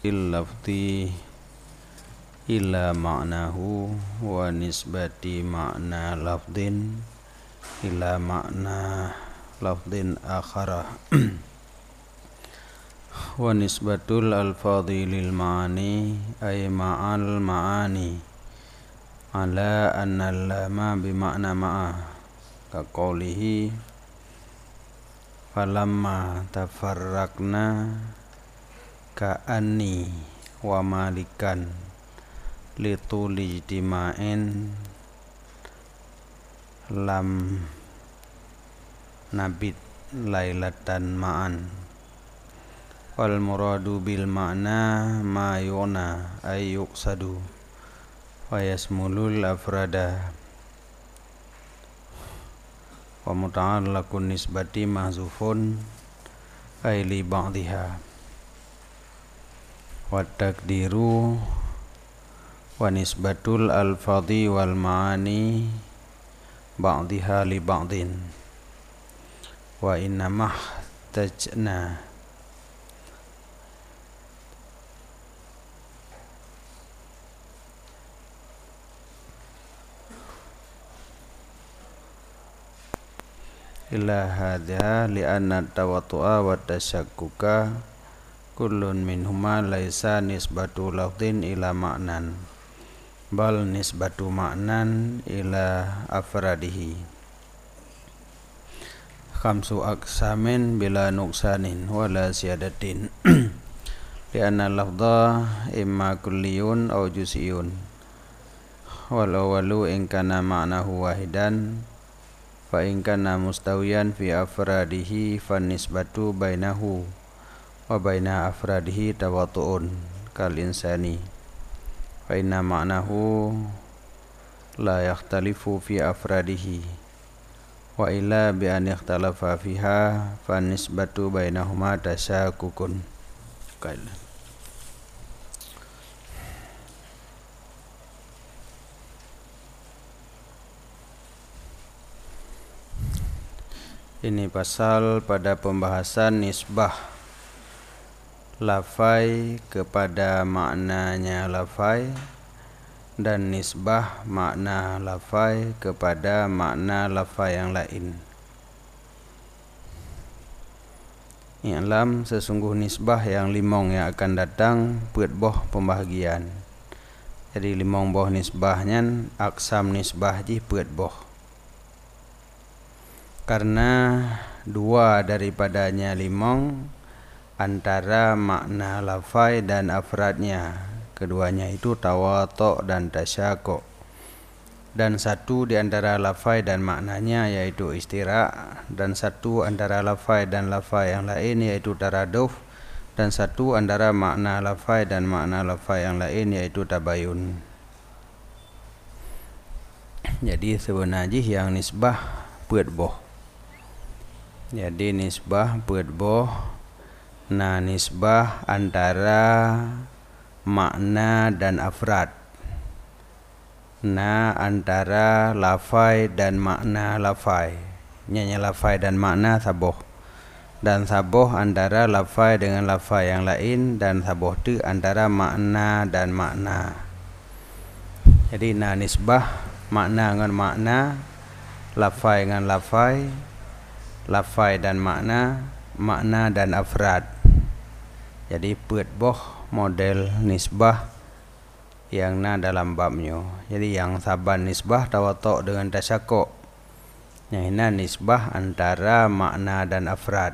lafzi ila ma'nahu wa nisbati ma'na lafdin ila ma'na lafdin akhara wa nisbatul alfadhi lil ma'ani ay ma'al ma'ani ala anna lama bima'na ma'a ka qawlihi falamma tafarraqna ka'anni wa malikan lituli ijtima'in lam nabit lailatan ma'an wal muradu bil ma'na ma yuna ay yuqsadu wa yasmulul afrada wa muta'allaqun nisbati mahzufun ay li ba'dihha wa takdiru wa nisbatul alfadhi wal ma'ani ba'dihha li ba'din wa innamah tajna illa hadha li'anna tawatu'a wa tasyakkuka kullun minhuma laisa nisbatu lafdhin ila ma'nan bal nisbatu ma'nan ila afradihi khamsu aqsamin bila nuqsanin wala siyadatin li'anna lafdha imma kulliyun aw juz'iyun wal awalu in kana ma'nahu wahidan fa in kana mustawiyan fi afradihi fan nisbatu bainahu wa baina afradihi tawatu'un kal insani fa inna ma'nahu la yakhtalifu fi afradihi wa illa bi an ikhtalafa fiha fan nisbatu bainahuma tasyakukun. Ini pasal pada pembahasan nisbah lafai kepada maknanya lafai dan nisbah makna lafai kepada makna lafai yang lain. I'lam sesungguh nisbah yang limong yang akan datang buat boh pembahagian. Jadi limong boh nisbahnya aksam nisbah ji buat boh. Karena dua daripadanya limong antara makna lafai dan afradnya, keduanya itu tawatu' dan tasyakuk, dan satu di antara lafai dan maknanya yaitu istira', dan satu antara lafai dan lafai yang lain yaitu taraduf, dan satu antara makna lafai dan makna lafai yang lain yaitu tabayun. Jadi sebenarnya yang nisbah buat boh. Jadi nisbah buat boh. Nah, nisbah antara makna dan afrad. Nah, antara lafai dan makna lafai. Nyanyi lafai dan makna saboh. Dan saboh antara lafai dengan lafai yang lain, dan saboh itu antara makna dan makna. Jadi nah nisbah makna dengan makna, lafai dengan lafai, lafai dan makna, makna dan afrad. Jadi buat boh model nisbah yang na dalam babnya. Jadi yang saban nisbah tawatu' dengan tasyakuk. Yang ini nisbah antara makna dan afrad.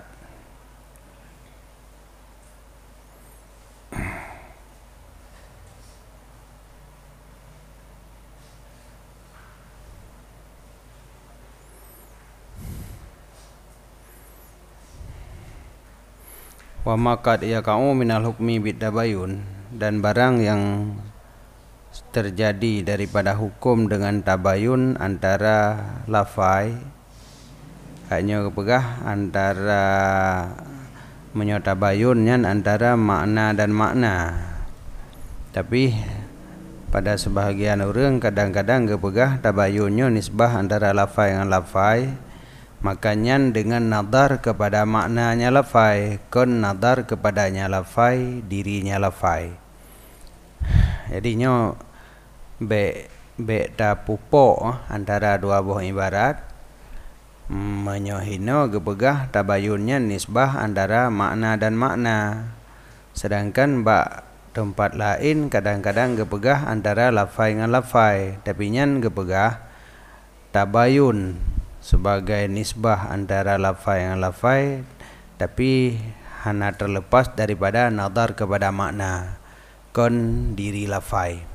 Wa maqad yaqa'u minal hukmi bitabayun, dan barang yang terjadi daripada hukum dengan tabayun antara lafai, hanya kepegah antara menyotabayunnya antara makna dan makna. Tapi pada sebahagian orang kadang-kadang kepegah tabayunnya nisbah antara lafai dengan lafai, Makanya dengan nadar kepada maknanya lafai, kon nadar kepadanya lafai, dirinya lafai. Jadinya be ta pupuk antara dua buah ibarat menyohino gebegah tabayunnya nisbah antara makna dan makna. Sedangkan tempat lain kadang-kadang gebegah antara lafai dengan lafai, tapi nyan gebegah tabayun sebagai nisbah antara lafai dengan lafai, tapi hanya terlepas daripada nadar kepada makna, kon diri lafai.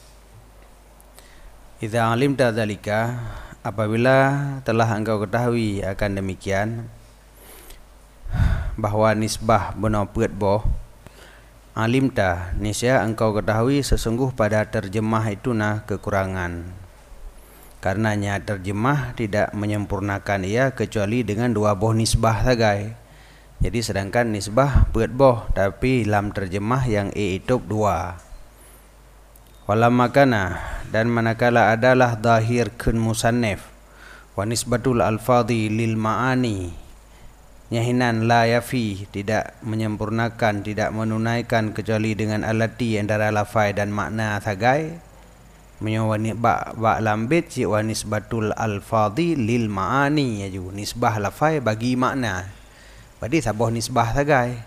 Idza alimta dzalika, apabila telah engkau ketahui akan demikian, bahwa nisbah benar peut boh, alimta, niscaya engkau ketahui sesungguh pada terjemah itu nah kekurangan. Karenanya terjemah tidak menyempurnakan ia kecuali dengan dua boh nisbah sagai. Jadi sedangkan nisbah peut boh, tapi dalam terjemah yang itu dua. Walam makana, dan manakala adalah zahir kun musannif wa nisbatul alfadhi lil ma'ani, nyahinan la yafi, tidak menyempurnakan, tidak menunaikan kecuali dengan alati antara lafai dan makna sagai. Menyawani ba lambit si wa nisbatul alfadhi lil ma'ani, ya ju nisbah lafai bagi makna. Berarti saboh nisbah sagai.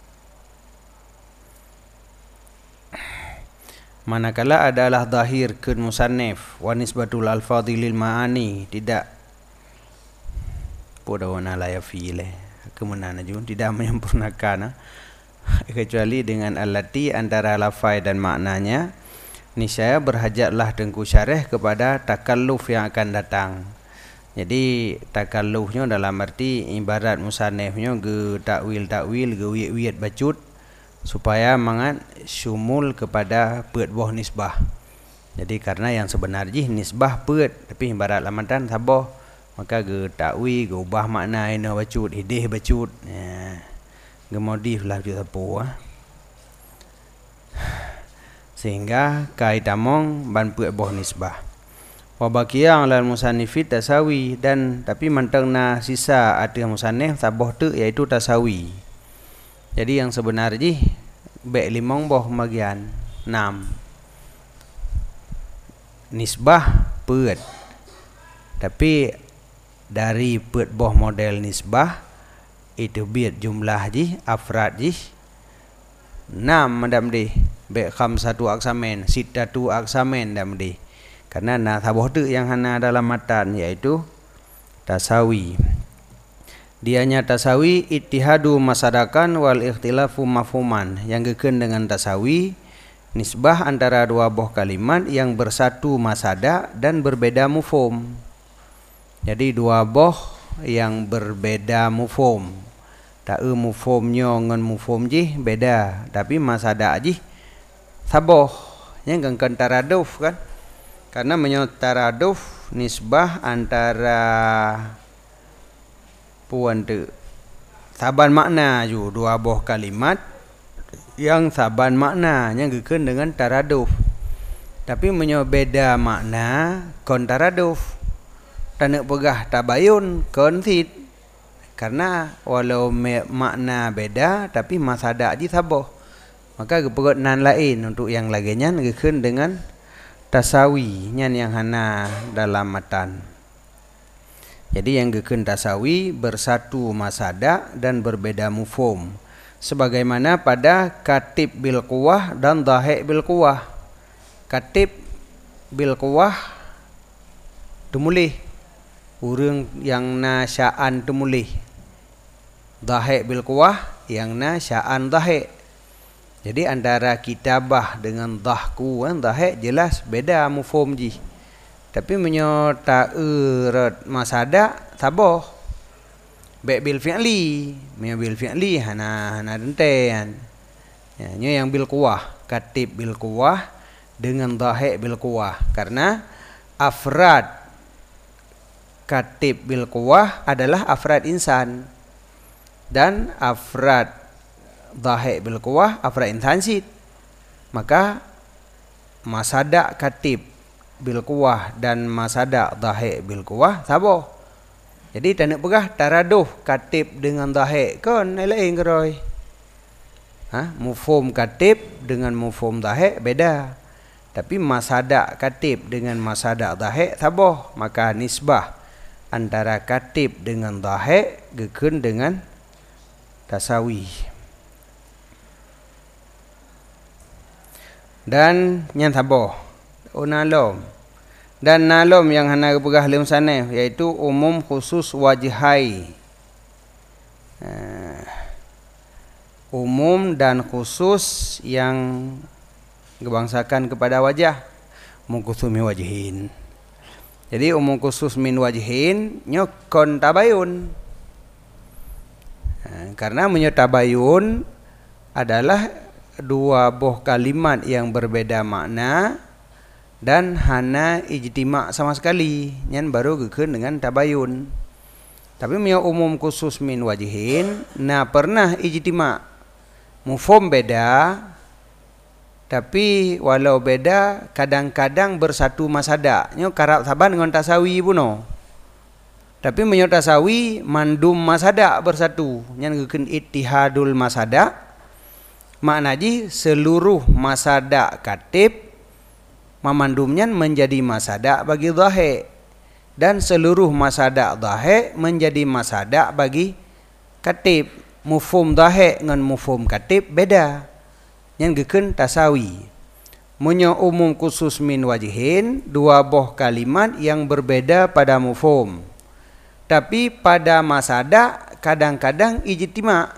Manakala adalah zahir kun musannif wa nisbatul alfadhi lil ma'ani, tidak podawana la yafi le kemenana ju tidak menyempurnakan kecuali dengan alati antara lafai dan maknanya, niscaya berhajatlah dengku syarah kepada takalluf yang akan datang. Jadi takallufnya dalam arti ibarat musannifnya ge takwil ge wiyat bacut supaya mangat syumul kepada peut boh nisbah. Jadi karena yang sebenarnya nisbah peut, tapi ibarat lamatan saboh, maka ge takwil ge ubah makna ina bacut, ideh bacut. Ya. Ge modif lah ju sapo sehingga kaitamong ban peut boh nisbah. Wa baqiya alal musannifit tasawi, dan tapi mantengna sisa ada musannif saboh tu iaitu tasawi. Jadi yang sebenarnya be limong boh bagian 6 nisbah peut, tapi dari peut boh model nisbah itu biat jumlah ji afrad ji 6 madam di be khamsatu aksamen, sittatu aksamen dam di. Karena nah saboh tu yang hana dalam matan yaitu tasawi. Dianya tasawi ittihadu masadakan wal ikhtilafu mafhuman, yang geukeun dengan tasawi nisbah antara dua boh kalimat yang bersatu masada dan berbeda mufhum. Jadi dua boh yang berbeda mufhum. Ta'u mufhumnya ngan mufhum jih beda, tapi masada jih saboh. Yang gangkan taraduf kan? Karena menyebut taraduf nisbah antara puan tu saban makna ju dua boh kalimat yang saban makna yang geukeun dengan taraduf, tapi menyebut beda makna kon taraduf. Tanda pegah tabayun kon sid, karena walau makna beda tapi masada ji saboh, maka gepegot nan lain untuk yang laginya geukeun dengan tasawi nyan yang hana dalam matan. Jadi yang geukeun tasawi bersatu masada dan berbeda mufhum, sebagaimana pada katib bil quwah dan dhahik bil quwah. Katib bil quwah tumulih urang yang na sya'an tumulih, dhahik bil quwah yang na sya'an dhahik. Jadi antara kitabah dengan dhahku kan dhahik jelas beda mufhum ji. Tapi menyota erat masada saboh. Be bil fi'li, bil fi'li hana dentean. Ya, nya yang bil quwah, katib bil quwah dengan dhahik bil quwah, karena afrad katib bil quwah adalah afrad insan dan afrad dhahik bil quwah afrad insan sid. Maka masada katib bil quwah dan masada dhahik bil quwah saboh. Jadi tak nak pegah taraduh katib dengan dhahik kan lain keroi. Mufhum katib dengan mufhum dhahik beda. Tapi masadak katib dengan masadak dhahik sabah, maka nisbah antara katib dengan dhahik gekeun dengan tasawi. Dan yang sabah nalom. Dan nalom yang hana pegah lim sanef iaitu umum khusus wajhai. Umum dan khusus yang gebangsakan kepada wajah, mungkusu min wajhin. Jadi umum khusus min wajhin nyokon tabayun. Karena tabayun adalah dua buah kalimat yang berbeda makna dan hana ijtima' sama sekali, nyan baru gekeun dengan tabayun. Tapi umum khusus min wajhin pernah ijtima'. Mufhum beda, tapi walau beda kadang-kadang bersatu masada. Nyo karab saban dengan tasawi puno. Tapi tasawi mandum masada bersatu. Nyan gekeun ittihadul masada. Makna ji seluruh masada katib memandumnya menjadi masada bagi dhahik, dan seluruh masada dhahik menjadi masada bagi katib. Mufhum dhahik dengan mufhum katib beda, yang gekeun tasawi. Munyo umum khusus min wajhin dua buah kalimat yang berbeda pada mufhum, tapi pada masada kadang-kadang ijtima'.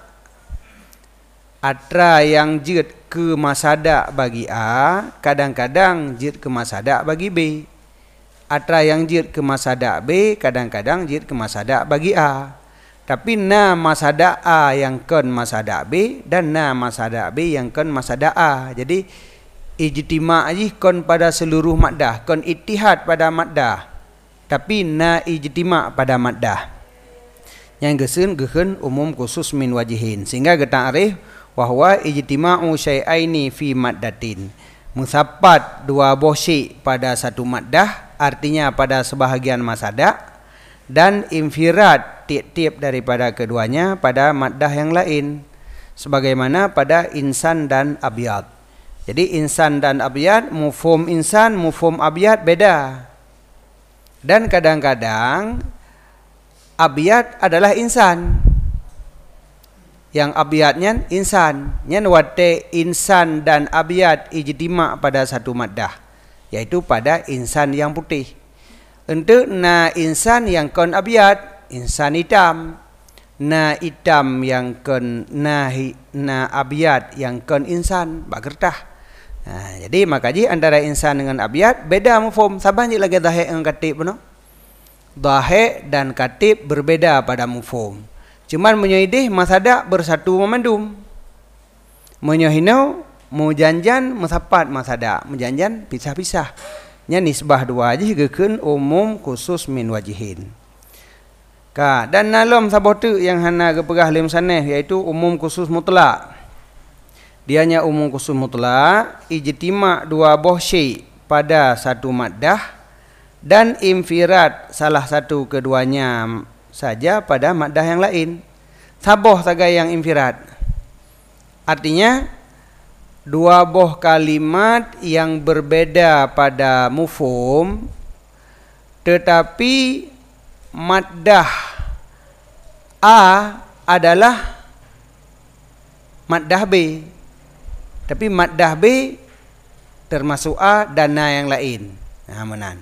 Atra yang jid ke masada bagi A, kadang-kadang jid ke masada bagi B. Atra yang jid ke masada B, kadang-kadang jid ke masada bagi A. Tapi masada A yang kon masada B, dan masada B yang kon masada A. Jadi ijtima' aji kon pada seluruh maddah, kon ittihad pada maddah, tapi ijtima' pada maddah. Yang gekeun umum khusus min wajhin, sehingga kita arif bahwa ijtima'u syai'aini fi maddatin. Musabbat dua bosi pada satu maddah, artinya pada sebahagian masada, dan infirad tiap-tiap daripada keduanya pada maddah yang lain, sebagaimana pada insan dan abyad. Jadi insan dan abyad, mufhum insan, mufhum abyad beda. Dan kadang-kadang abyad adalah insan, yang abyadnya insan. Nyan wate insan dan abyad ijtima' pada satu maddah, yaitu pada insan yang putih. Untuk insan yang kon abyad, insan hitam. Hitam yang kon abyad yang kon insan bagertah. Jadi makaji antara insan dengan abyad beda mufhum. Sabah lagi dhahik dengan katib no? Dhahik dan katib berbeda pada mufhum. Cuman menyoidih masada bersatu memandum. Menyohino mujanjan musapat masada, mujanjan pisah-pisah. Nya nisbah dua aja gekeun umum khusus min wajhin. Dan nalom sabotu yang hana gepegah lim saneh yaitu umum khusus mutlak. Dianya umum khusus mutlak, ijtima' dua buah syai' pada satu maddah, dan infirad salah satu keduanya saja pada maddah yang lain. Saboh saga yang infirad. Artinya dua buah kalimat yang berbeda pada mufhum, tetapi maddah A adalah maddah B, tapi maddah B termasuk A dan yang lain. Menan.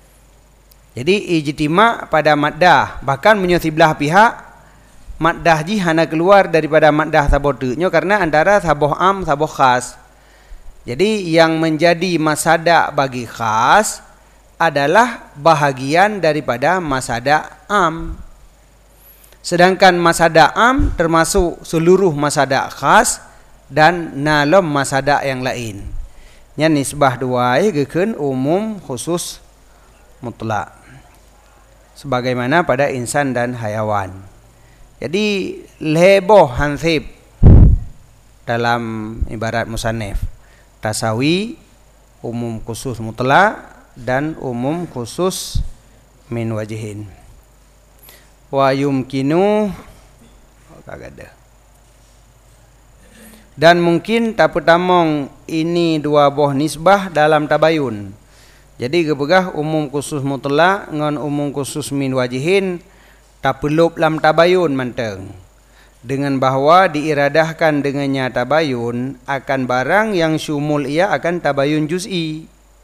Jadi ijtima' pada maddah, bahkan menyusi belah pihak maddah ji hana keluar daripada maddah sabotunya karena antara saboh am saboh khas. Jadi yang menjadi masada bagi khas adalah bahagian daripada masada am. Sedangkan masada am termasuk seluruh masada khas dan nalom masada yang lain. Nya nisbah dua gekeun umum khusus mutlak. Sebagaimana pada insan dan hayawan. Jadi leboh hansib dalam ibarat musannif. Tasawi, umum khusus mutlak, dan umum khusus min wajhin. wa yumkinu kagak. Dan mungkin tak pertamong ini dua boh nisbah dalam tabayun. Jadi gebegah umum khusus mutlak ngan umum khusus min wajihin tak perlu lam tabayun menteng. Dengan bahwa diiradahkan dengannya tabayun akan barang yang syumul ia akan tabayun juz'i.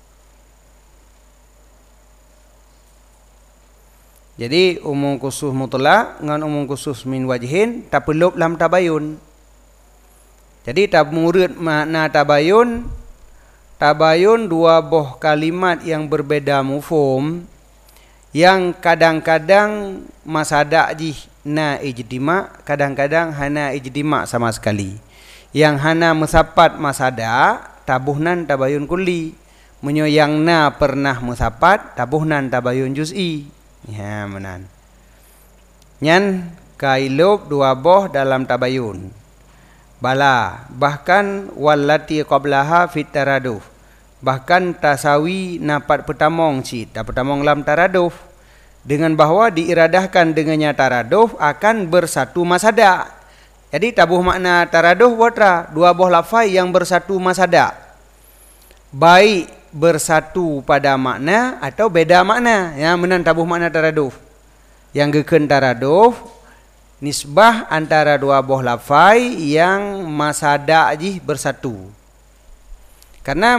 Jadi umum khusus mutlak ngan umum khusus min wajihin tak perlu lam tabayun. Jadi murid makna tabayun dua boh kalimat yang berbeda mufhum yang kadang-kadang masada jih na ijtima, kadang-kadang hana ijtima sama sekali. Yang hana musapat masada tabuhnan tabayun kulli, menyo yang na pernah musapat tabuhnan tabayun juz'i. Ya menan. Nyan kailub dua boh dalam tabayun. Bala, bahkan wallati qablaha fit taraduf. Bahkan tasawi napat pertamong cid, pertamong lam taraduf. Dengan bahwa diiradahkan dengannya taraduf akan bersatu masada. Jadi tabuh makna taraduf watra, dua boh lafai yang bersatu masada. Baik bersatu pada makna atau beda makna. Ya menan tabuh makna taraduf. Yang geken taraduf nisbah antara dua boh lafai yang masada jih bersatu. Karena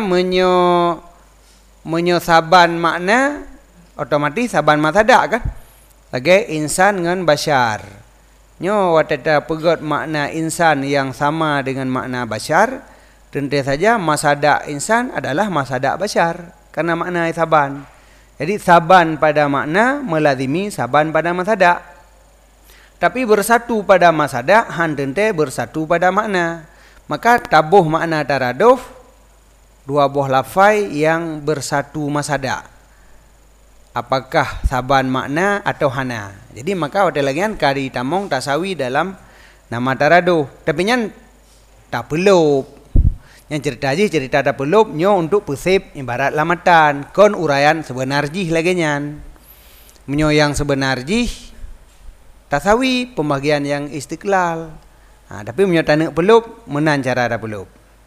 menyo saban makna otomatis saban masada kan. Lagi insan dengan bashar. Nyo watata pegot makna insan yang sama dengan makna bashar, tentu saja masada insan adalah masada bashar karena makna saban. Jadi saban pada makna melazimi saban pada masada. Tapi bersatu pada masada handente bersatu pada makna. Maka tabuh makna taraduf dua boh lafai yang bersatu masada. Apakah saban makna atau hana. Jadi maka ada lagi kan kari tamong tasawi dalam nama taraduf. Tapi nyan tak perlu. Yang cerita tak perlu nyo untuk pesip ibarat lamatan. Kon uraian sebenar jih lagi nyan. Menyo yang sebenar jih tasawi pembagian yang istiqlal. Tapi menyatakan peluk menan cara ada peluk.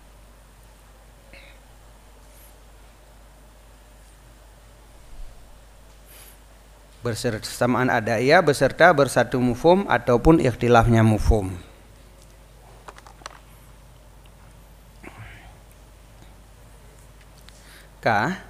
Bersamaan ada ia beserta bersatu mufhum ataupun ikhtilafnya mufhum. Ka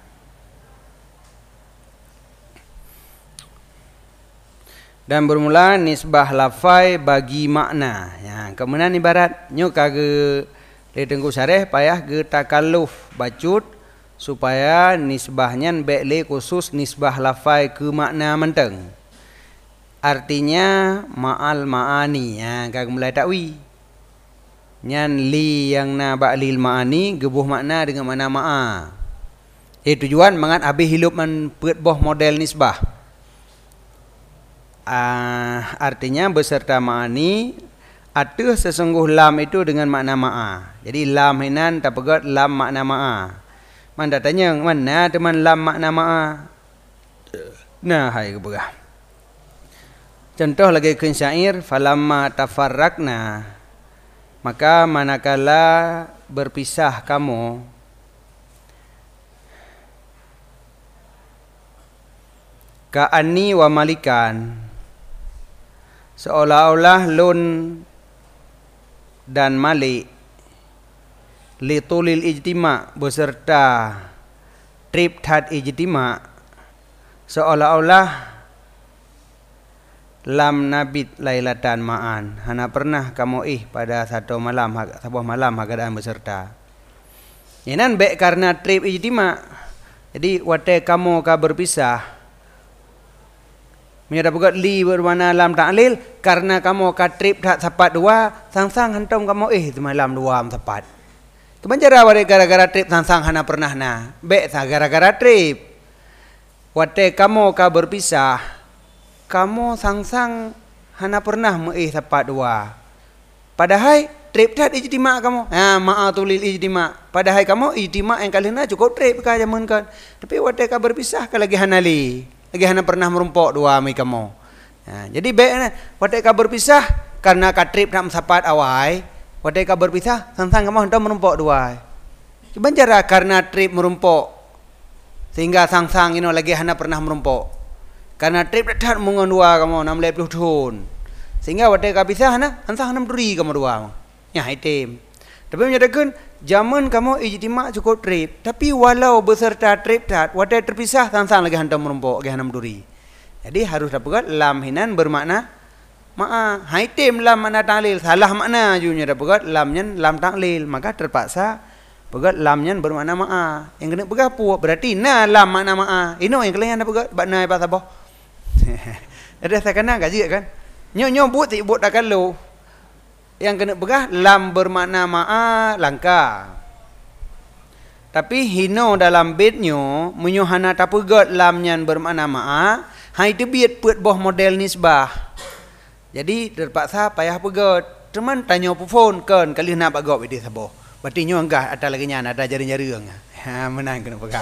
dan bermula nisbah lafai bagi makna. Ya, kemudian ibarat nyo kage le tengku syarah payah ge takalluf bacut supaya nisbahnya le khusus nisbah lafai ke makna menteng. Artinya ma'al ma'ani. Ya, kage mulai takwi. Nyan li yang na ba'lil ma'ani gebuh makna dengan makna ma'a. Tujuan mangat habis hidup man peut boh model nisbah. Artinya beserta ma'ani ada sesungguh lam itu dengan makna ma'a. Jadi lam hinan tak pegat lam makna ma'a. Man tak tanya mana teman lam makna ma'a. Nah hai keberah. Contoh lagi ke syair falamma tafarraqna, maka manakala berpisah kamu, ka'anni wa malikan, seolah-olah lun dan malik litulil ijtima beserta trip tat ijtima, seolah-olah lam nabit lailatan ma'an, hana pernah kamu pada satu malam, sebuah malam hagadaan beserta. Inan baik karena trip ijtima. Jadi wate kamu ka berpisah menyata buat li bermakna lam ta'lil karena kamu ka trip tak sapat dua sang-sang hantam kamu malam dua am sapat. Kemanjara wate gara-gara trip sang-sang hana pernah na. Baik gara-gara trip. Wate kamu ka berpisah, kamu sang-sang hana pernah sapat dua. Padahal trip tak ijtima kamu. Ma'atulil ijtima. Padahal kamu ijtima yang kali na cukup trip ka jaman kan. Tapi wate ka berpisah ka lagi hanali. Lagi hana pernah merumpok dua mai kamu. Jadi baiknya watai ka berpisah karena katrip nak sapat awai, watai ka berpisah sang-sang kamu hendak merumpok dua. Banjara karena trip merumpok sehingga sang-sang ini lagi hana pernah merumpok. Karena trip dah mengon dua kamu 60 tahun. Sehingga watai ka pisah hana sang-sang 6 duri kamu dua. Ya item. Tapi menyatakan zaman kamu ijtima cukup trip, tapi walau beserta trip tat watai terpisah sang-sang lagi hendak merumpok lagi 6 duri. Jadi harus dapat lam hinan bermakna ma'a. Haitim lam makna ta'lil. Salah makna junya dapat lamnya lam ta'lil. Maka terpaksa pegat lamnya bermakna ma'a. Yang kena pegat pu berarti na lam makna ma'a. Ino yang kalian dapat bakna apa sabah. Ada saya kena gaji kan. Nyo but si but tak kalau. Yang kena pegat lam bermakna ma'a langka. Tapi hino dalam bednyo menyuhana tak pegat lamnya bermakna ma'a. Hai tebiat buat boh model nisbah. Jadi terpaksa payah pegat. Cuman tanya phone kan kali nak bagok bedi sabo. Berarti nyo enggak ada lagi nya ada jari-jari ang. Ha menang kena pegat.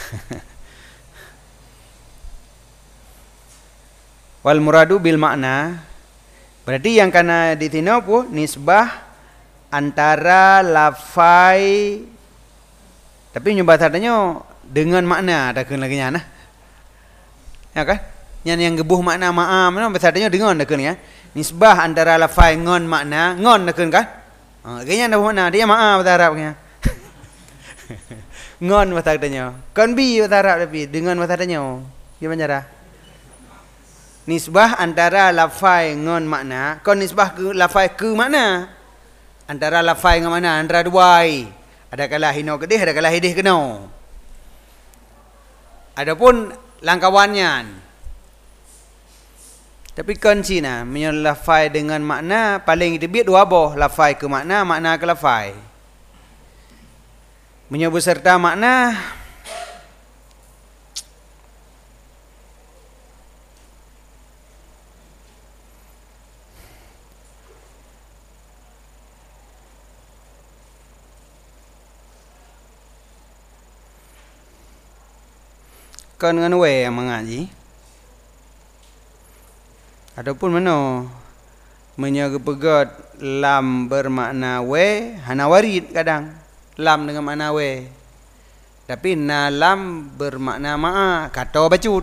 Wal muradu bil makna. Berarti yang kana di sini apa? Nisbah antara lafai tapi nyoba tanya dengan makna ada lagi nya nah. Ya kan? Yang gebuh makna ma'a mana besarnya dengan dekeun ya. Nisbah antara lafai ngon makna, ngon dekeun kan? Kayaknya ada mana dia ma'a bahasa Arabnya. Ngon bahasa Arabnya. Kan bi bahasa Arab tapi dengan bahasa Arabnya. Gimana cara? Nisbah antara lafai ngon makna, kon nisbah ke lafai ke makna. Antara lafai ngon makna antara duai. Ada kala hino kedih, ada kala hidih keno. Adapun langkawannya. Tapi kan Cina menyelafai dengan makna paling debit dua boh, lafai ke makna, makna ke lafai. Menyebut serta makna kan dengan we yang mengaji. Adapun mana menyaga pegat lam bermakna we hana warid kadang lam dengan makna we. Tapi na lam bermakna ma'a kata bacut.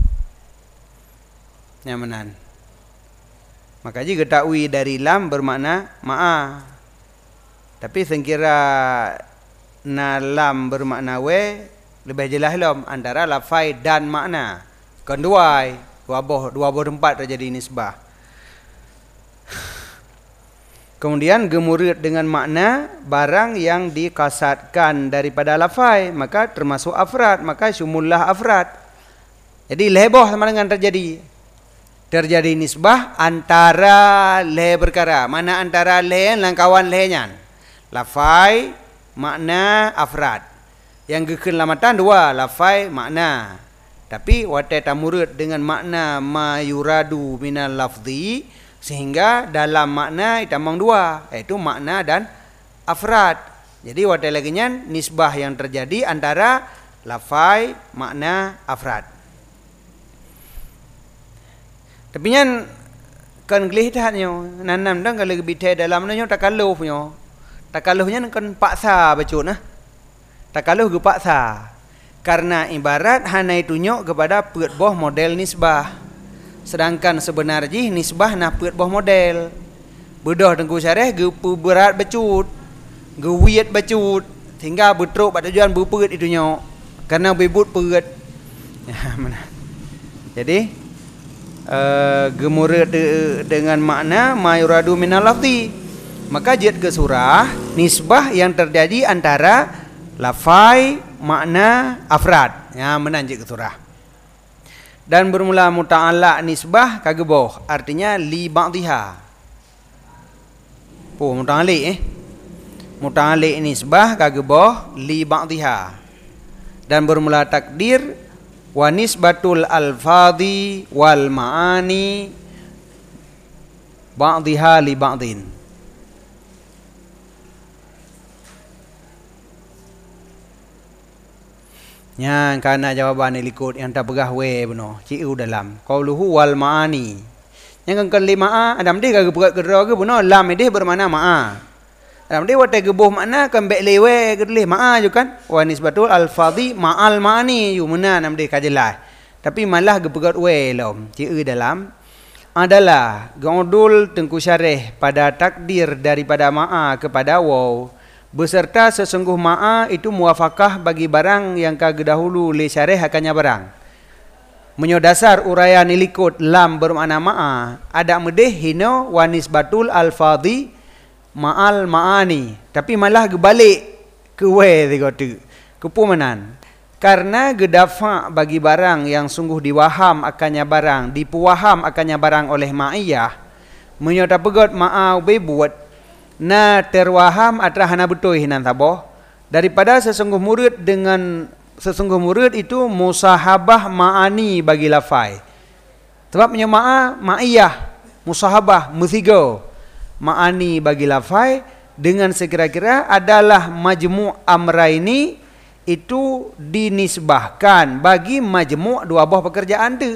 Nyamanan. Maka jika takwi dari lam bermakna ma'a. Tapi sekira na lam bermakna we lebih jelas lam antara lafai dan makna. Kedua dua boh tempat terjadi nisbah. Kemudian gemurid dengan makna barang yang dikasatkan daripada lafai, maka termasuk afrad, maka syumullah afrad. Jadi leboh sama dengan terjadi nisbah antara le perkara. Mana antara le langkawan lehnya? Lafai, makna, afrad. Yang kekelamatan dua, lafai, makna. Tapi watai tamurud dengan makna ma yuradu minal lafzi, sehingga dalam makna itamang dua, iaitu makna dan afrad. Jadi watai laginya nisbah yang terjadi antara lafai, makna, afrad. Tapi nyan kan gelihdatnya nanam dah kalau lebih dalam nyo takalufnya kan paksa baca nah. Takaluh ge paksa. Karena ibarat hana itu nyok kepada peut boh model nisbah. Sedangkan sebenarnya nisbah na peut boh model. Bedah tengku syarah ge berat becut. Ge wiat becut. Hingga betruk pada tujuan berpeut itu nyok. Karena bebut peut. Ya, mana. Jadi gemurid dengan makna mayuradu minal lafzi. Maka jid ke surah nisbah yang terjadi antara lafai, makna, afrad. Ya, menanjik ke surah. Dan bermula muta'alaq nisbah kageboh. Artinya li ba'dhiha. Muta'alliq Muta'alliq nisbah kageboh li ba'dhiha. Dan bermula takdir wa nisbatul alfadhi wal ma'ani ba'dhiha li ba'dhin. Yang karena jawaban ikut yang tak pegah we benar. Ciu dalam qauluhu wal ma'ani. Yang kan lima adam dia ke berat kedua ke benar lam dia bermakna ma'a. Adam dia wate gebuh makna kan bek lewe ke leh ma'a ju kan. Wa nisbatul al-fadhi ma'al ma'ani ju mana nam dia kajelas. Tapi malah gebegat we lom. Ci dalam adalah gondul tengku syarih pada takdir daripada ma'a kepada waw beserta sesungguh ma'a itu muwafaqah bagi barang yang kagedahulu li syarih akannya barang. Menyodasar uraian ilikut lam bermakna ma'a ada medeh hino wa nisbatul al-fadhi ma'al ma'ani tapi malah gebalik ke we tiga kepumanan karena gedafa bagi barang yang sungguh diwaham akannya barang dipuwaham akannya barang oleh ma'iyah menyota pegot ma'a ube buat na terwaham atra hana betul hinan taboh daripada sesungguh murid dengan sesungguh murid itu musahabah ma'ani bagi lafai. Sebab ma'a ma'iyah musahabah muthigo ma'ani bagi lafai dengan sekira-kira adalah majmu' amraini itu dinisbahkan bagi majmu' dua buah pekerjaan tu.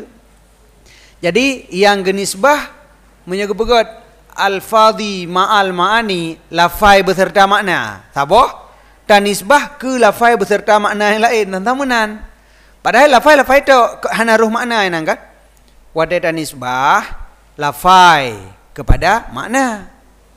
Jadi yang genisbah menyegut-begut al-fadhi ma'al ma'ani lafai beserta makna. Saboh? Dan nisbah ke lafai beserta makna yang lain tentang menan. Padahal lafai tu hana ruh makna yang kan. Wadai nisbah lafai kepada makna.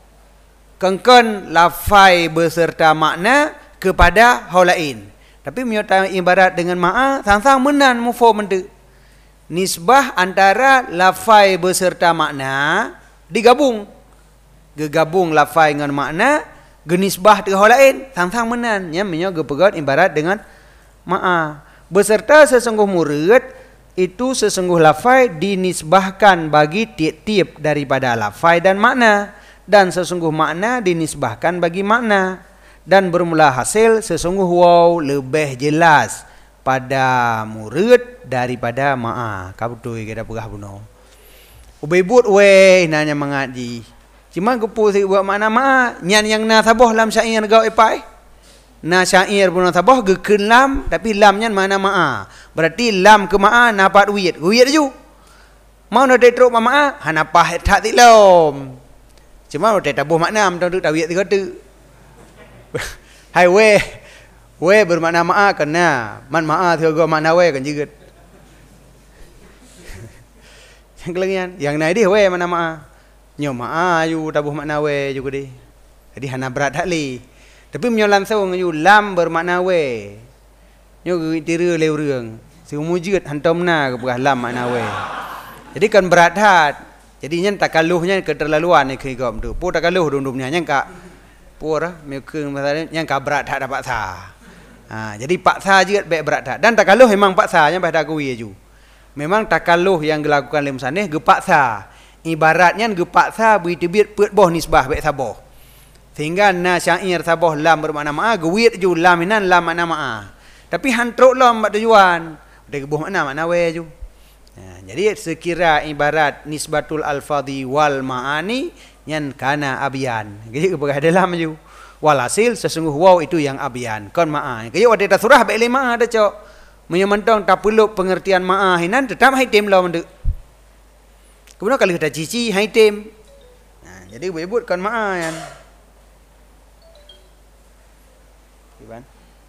Kengkon lafai beserta makna kepada hal lain. Tapi menyota ibarat dengan ma'a sang-sang menan mufhum mendu. Nisbah antara lafai beserta makna digabung. Gegabung lafai dengan makna genisbah ke hal lain sang-sang menan nya menyo gepegat ibarat dengan ma'a beserta sesungguh murid itu sesungguh lafai dinisbahkan bagi tiap-tiap daripada lafai dan makna dan sesungguh makna dinisbahkan bagi makna dan bermula hasil sesungguh waw lebih jelas pada murid daripada ma'a kabutui kita pegah buno ubebut we nanya mengaji cuma gepu si buat makna ma'a nyan yang na saboh lam syair gau epai na syair pun saboh gekeun lam tapi lam nyan makna ma'a berarti lam ke ma'a napat wiyat ju mau na detrok ma'a hanapah tak tilom cuma no tabuh makna am tu tawiyat tiga tu hai we bermakna ma'a kena man ma'a tiga makna we kan jiget yang kelengian yang nai dia we mana ma'a nyo ma'a yu tabuh makna we juga deh. Jadi hana berat hak li. Tapi menyo langsung yu lam bermakna we. Nyo tira leu reung. Si mujud hantomna ke berah lam makna we. Jadi kan berat hat. Jadi nyen takaluhnya keterlaluan ni kegom tu. Po takaluh dum-dumnya nyang ka pura me keung pasal nyang ka berat hat dapat sa. Ha jadi paksa juga baik berat hat. Dan takaluh memang paksa nya pada kuwi ju. Memang takaluh yang dilakukan lem saneh gepaksa. Ibaratnya gepaksa beritibit put boh nisbah baik saboh. Sehingga na syair saboh lam bermakna ma'a gewit ju lam inan lam makna ma'a. Tapi hantruk lam mak tujuan. Dia gebuh makna we ju. Jadi sekira ibarat nisbatul al-fadhi wal ma'ani yang kana abian. Jadi kepada dalam ju. Walhasil sesungguh waw itu yang abian. Kon ma'a. Jadi ada surah baik lima ada cok. Menyementong tak perlu pengertian ma'a hinan tetap haitim lah menduk. Kemudian kalau kita cici haitim. Nah, jadi sebutkan ma'a kan. Iban.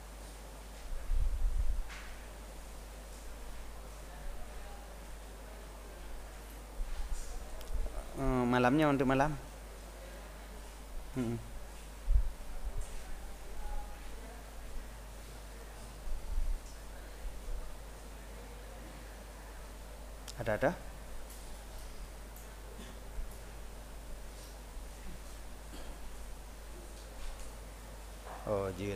Malamnya untuk malam. Ada. Oh, jid.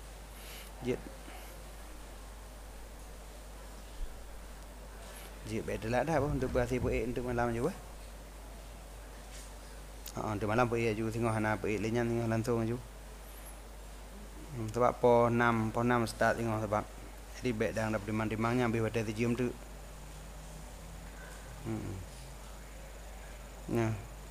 Jid bedalah dah untuk bahasa poet untuk malam juga. Untuk malam poet juga tengok hana poet lenyan tengok langsung juga. Sebab po 6 start tengok sebab. Jadi baik dah dapat dimang-dimangnya ambil pada tujuan tu. Ya.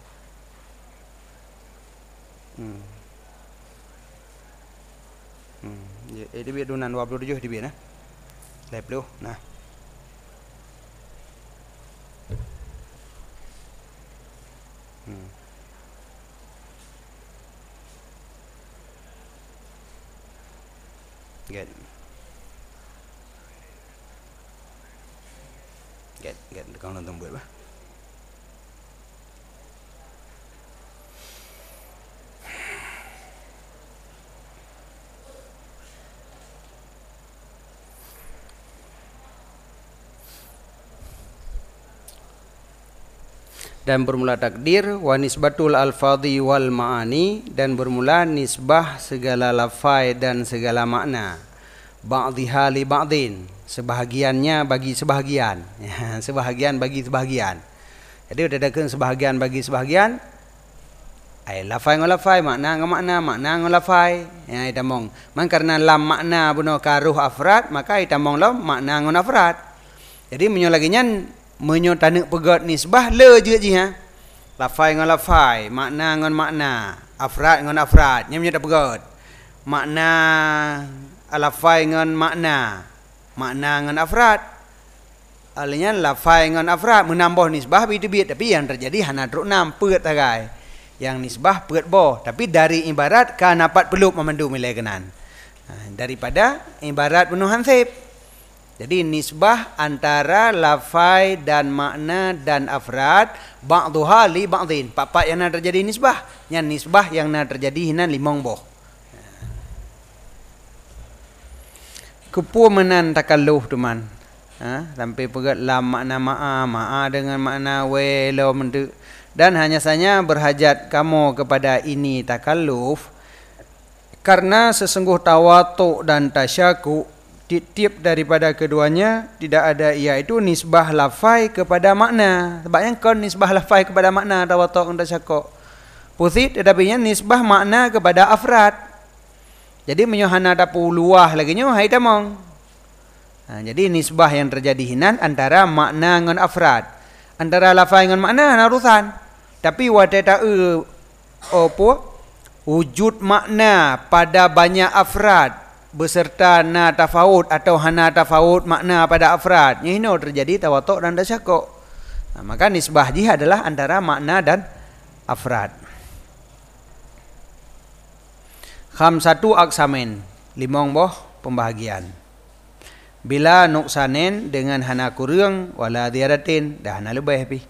Dia biar dunan 27 dia biar nah. Lep lu nah. Get. Kau nonton buat apa? Dan bermula takdir wa nisbatul alfadhi wal ma'ani, dan bermula nisbah segala lafai dan segala makna. Ba'dhiha li ba'din, sebahagiannya bagi sebahagian. Sebahagian bagi sebahagian. Jadi ada sebahagian bagi sebahagian. Ai lafai dengan lafai, makna dengan makna, makna dengan lafai. Ya ita mong. Man karena lam makna buno karuh afrad, maka ita mong lam makna dengan afrad. Jadi menyolaginya menyo tanek pegat nisbah le je ha. Lafai dengan lafai, makna dengan makna, afrad dengan afrad. Nya menyo tak pegat. Makna lafai dengan makna, makna dengan afrad. Alanya lafai dengan afrad menambah nisbah bit-bit, tapi yang terjadi hana truk 6 peut tagai. Yang nisbah peut boh, tapi dari ibarat kan dapat peluk memandu milai kenan. Daripada ibarat penuh hansib. Jadi nisbah antara lafai dan makna dan afrad ba'dhuha li ba'dhin. Papat yang nak terjadi nisbah, yang nisbah yang nak terjadi hinan limong boh. Kepu menan takalluh teman. Sampai pegat lam makna ma'a dengan makna welo mendu. Dan hanya saja berhajat kamu kepada ini takalluf karena sesungguh tawatuk dan tasyaku tiap daripada keduanya tidak ada, iaitu nisbah lafai kepada makna. Sebabnya kon nisbah lafai kepada makna tawatuk dan tasyaku pusit, tetapi nisbah makna kepada afrad. Jadi menyohana dapu luah lagi nyo hai tamong. Jadi nisbah yang terjadi hinan antara makna dengan afrad, antara lafai dengan makna narusan. Tapi wadata opo wujud makna pada banyak afrad beserta na tafawud atau hana tafawud makna pada afrad, ini terjadi tawatuk dan tasyaku. Maka nisbah ji adalah antara makna dan afrad. Khamsatu aksamin, limong boh pembahagian. Bila nuksanen dengan hana kurang wala diadatin dah hana lebih happy.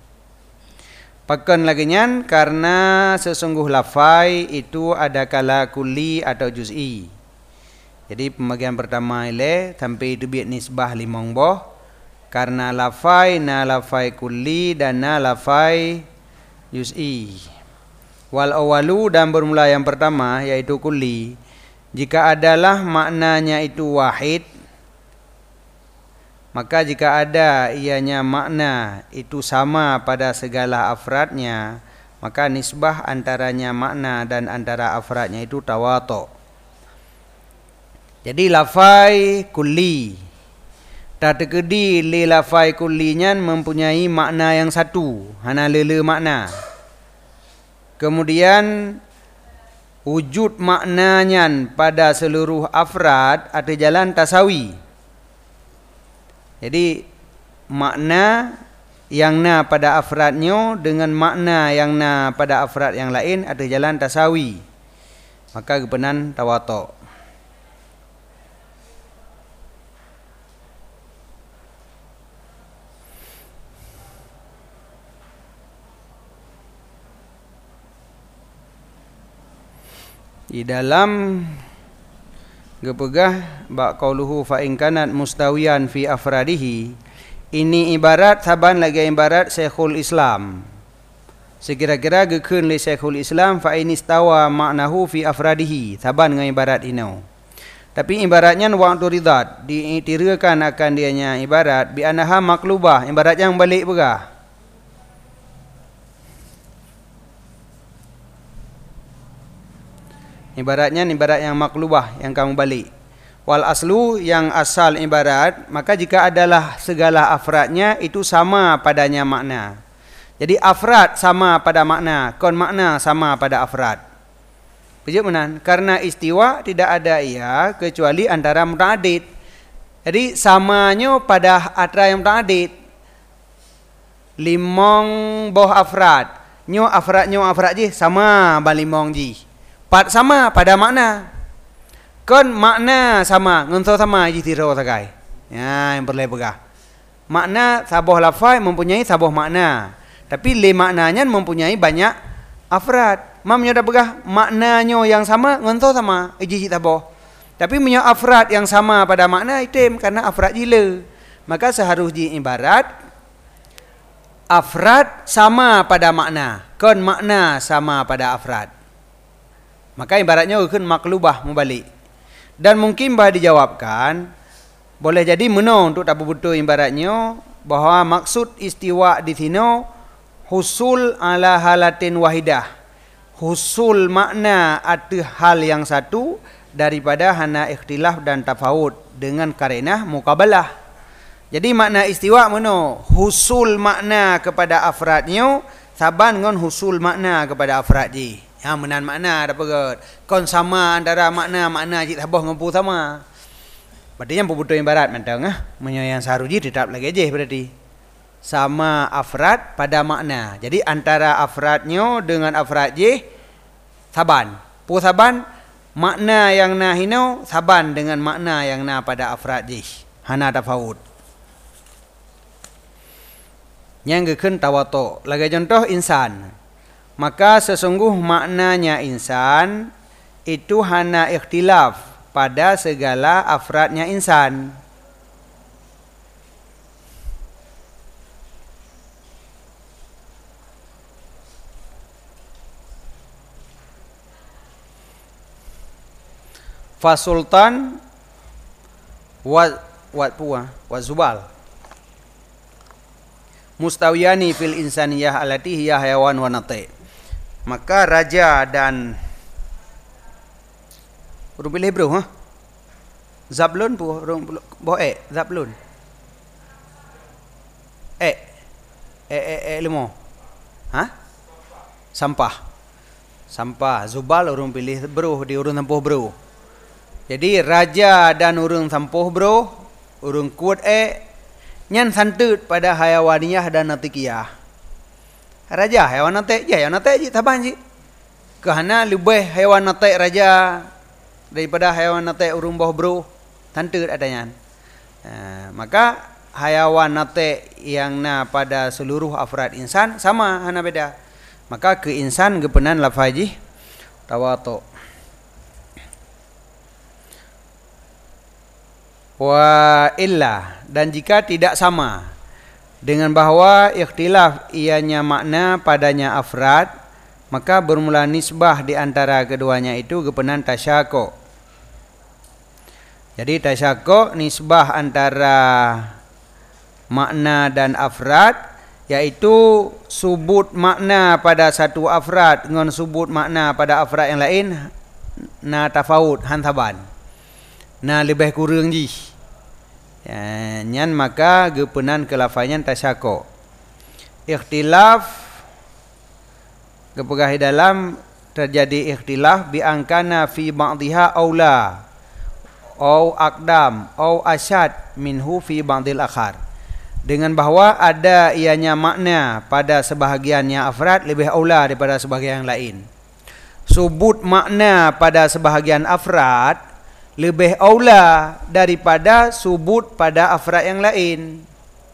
Pakan lagi nyan karena sesungguh lafai itu ada kala kulli atau juz'i. Jadi pembagian pertama ile sampai itu biat nisbah limong boh karena lafai na lafai kulli dan na lafai juz'i. Wal awalu, dan bermula yang pertama yaitu kulli, jika adalah maknanya itu wahid, maka jika ada ianya makna itu sama pada segala afradnya, maka nisbah antaranya makna dan antara afradnya itu tawatuk. Jadi lafai kulli tak terkedi li lafai kullinya mempunyai makna yang satu, hana lele makna. Kemudian wujud maknanya pada seluruh afrad ada jalan tasawi. Jadi makna yang na pada afradnya dengan makna yang na pada afrad yang lain ada jalan tasawi, maka kebenaran tawatuk. Di dalam gepegah ba qauluhu fa in kanat mustawiyan fi afradihi, ini ibarat saban lagi ibarat Syekhul Islam. Sekira-kira gekeun li Syekhul Islam fa in istawa ma'nahu fi afradihi, saban dengan ibarat ino. Tapi ibaratnya waktu ridat diitirakan akan dianya ibarat bi anaha maklubah, ibarat yang balik begah. Ibaratnya ibarat yang maklubah, yang kamu balik. Wal aslu, yang asal ibarat, maka jika adalah segala afradnya itu sama padanya makna. Jadi afrad sama pada makna, kon makna sama pada afrad. Pijak menan, karena istiwa tidak ada ia kecuali antara muta'adid. Jadi samanya pada atra yang muta'adid. Limong boh afrad, nyo afrad je sama balimong ji. Sama pada makna. Kon makna sama ngonso sama jitiro sakai. Ya, yang perlu pegah. Makna sabuh lafaz mempunyai sabuh makna. Tapi le maknanya mempunyai banyak afrad. Mamnya dah pegah maknanya yang sama ngonso sama iji sabuh. Tapi punya afrad yang sama pada makna item karena afrad gila. Maka seharusnya ibarat afrad sama pada makna. Kon makna sama pada afrad. Maka ibaratnya ukun maklubah mubalik. Dan mungkin bah dijawabkan, boleh jadi meno untuk tak betul ibaratnya bahwa maksud istiwa di sini husul ala halatin wahidah. Husul makna atas hal yang satu daripada hana ikhtilaf dan tafawud dengan karenah mukabalah. Jadi makna istiwa meno husul makna kepada afradnya saban dengan husul makna kepada afradji. Ya menan makna ada pegat. Kon sama antara makna cik tabah ngumpu sama. Berarti yang betul ibarat mentang yang saruji tetap lagi aja berarti. Sama afrad pada makna. Jadi antara afradnya dengan afradji saban. Pu saban makna yang na hino saban dengan makna yang na pada afradji. Hana tafawud. Yang gekun tawato. Lagi contoh insan. Maka sesungguh maknanya insan itu hana ikhtilaf pada segala afradnya insan. Fasultan wa zubal mustawiyani fil insaniyah allati hiya hayawan wa nati. Maka raja dan urung pilih bro Zablun pu urung Zablun limo sampah Zubal urung pilih bro di urung tempuh bro. Jadi raja dan urung tempuh bro urung kuat nyan santut pada hayawaniyah dan natikiyah. Raja haiwan natik je taban je. Kerana lebih haiwan natik raja daripada haiwan natik urung bawah bro. Tantut adanya. Maka haiwan natik yang na pada seluruh afrad insan sama hana beda. Maka ke insan gepenan lafaji tawato. Wa illa dan jika tidak sama dengan bahawa ikhtilaf ianya makna padanya afrad, maka bermula nisbah di antara keduanya itu gepenan tasyako. Jadi tasyako nisbah antara makna dan afrad, yaitu subut makna pada satu afrad dengan subut makna pada afrad yang lain na tafawud hantaban. Na lebih kurang ji. Nyan maka gepenan kelafanyan tasyako. Ikhtilaf kepegah dalam terjadi ikhtilaf bi angkana fi ba'dihha aula au aqdam au asyad minhu fi ba'dil akhar. Dengan bahawa ada ianya makna pada sebahagiannya afrad lebih aula daripada sebahagian yang lain. Subut makna pada sebahagian afrad lebih aula daripada subut pada afrad yang lain.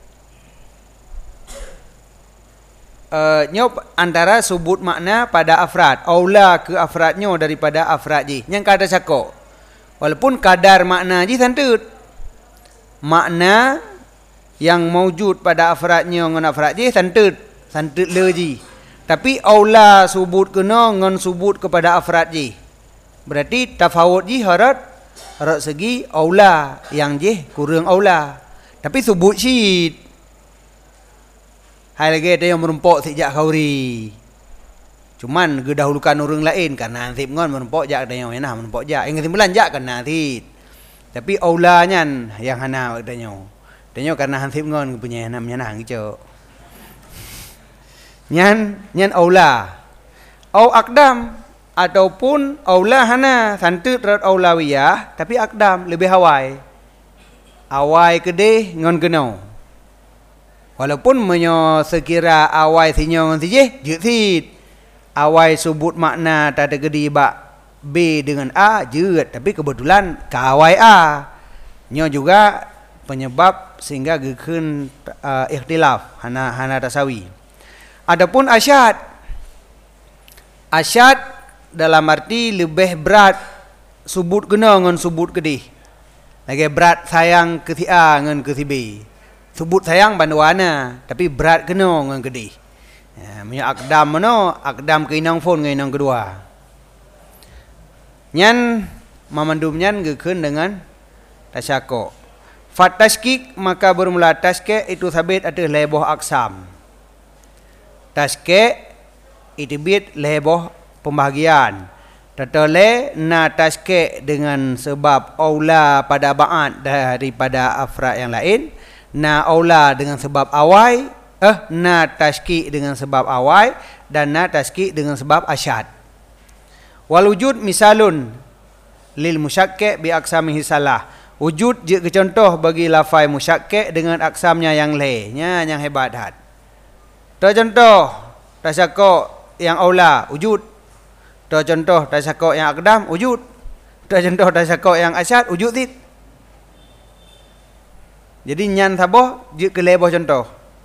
Nyop antara subut makna pada afrad aula ke afradnya daripada afrad ji. Yang kada cakok. Walaupun kadar makna ji santut. Makna yang maujud pada afradnya dengan afrad ji santut le ji. Tapi aula subut kena dengan subut kepada afrad ji. Berarti tafawud ji harat segi aula yang je kurang aula. Tapi subut syid. Hai lagi ada yang merumpok sejak kauri. Cuman gedahulukan orang lain karena nanti ngon merumpok jak ada yang mana merumpok jak. Yang kesimpulan jak karena nanti. Tapi aulanya yang hana adanya. Adanya karena hansip ngon punya namanya nang gitu. Nyan aula. Au akdam ataupun aula hana santut rat aulawiyah tapi akdam lebih hawai. Awai kedeh ngon kenau. Walaupun menyo sekira awai sinyo ngon sije jeut sit. Awai subut makna tak ada gedi bak B dengan A jeut, tapi kebetulan kawai A. Nyo juga penyebab sehingga gekeun ikhtilaf hana tasawi. Adapun asyad dalam arti lebih berat subut kena ngan subut kedih. Lagi berat sayang ke si A ngan ke si B. Subut sayang banduana, tapi berat kena ngan kedih. Punya akdam mana? Akdam ke inang phone ke inang kedua. Nyan mamandum nyan gekeun dengan tasyakuk. Fat tashkik maka bermula tashkik itu sabit ada leboh aksam. Tashkik itu bit leboh pembahagian. Tatole na tashkik dengan sebab aula pada ba'at daripada afrad yang lain. Na aula dengan sebab awai. Na tashkik dengan sebab awai. Dan na tashkik dengan sebab asyad. Wal wujud misalun lil musyakkik bi aksamihi salah. Wujud je contoh bagi lafai musyakkik dengan aksamnya yang lainnya yang hebat hat. Contoh tasyakuk yang aula wujud. Contoh tasyakuk yang aqdam wujud. Contoh tasyakuk yang asyad wujud tid. Jadi nyan saboh je ke leboh contoh.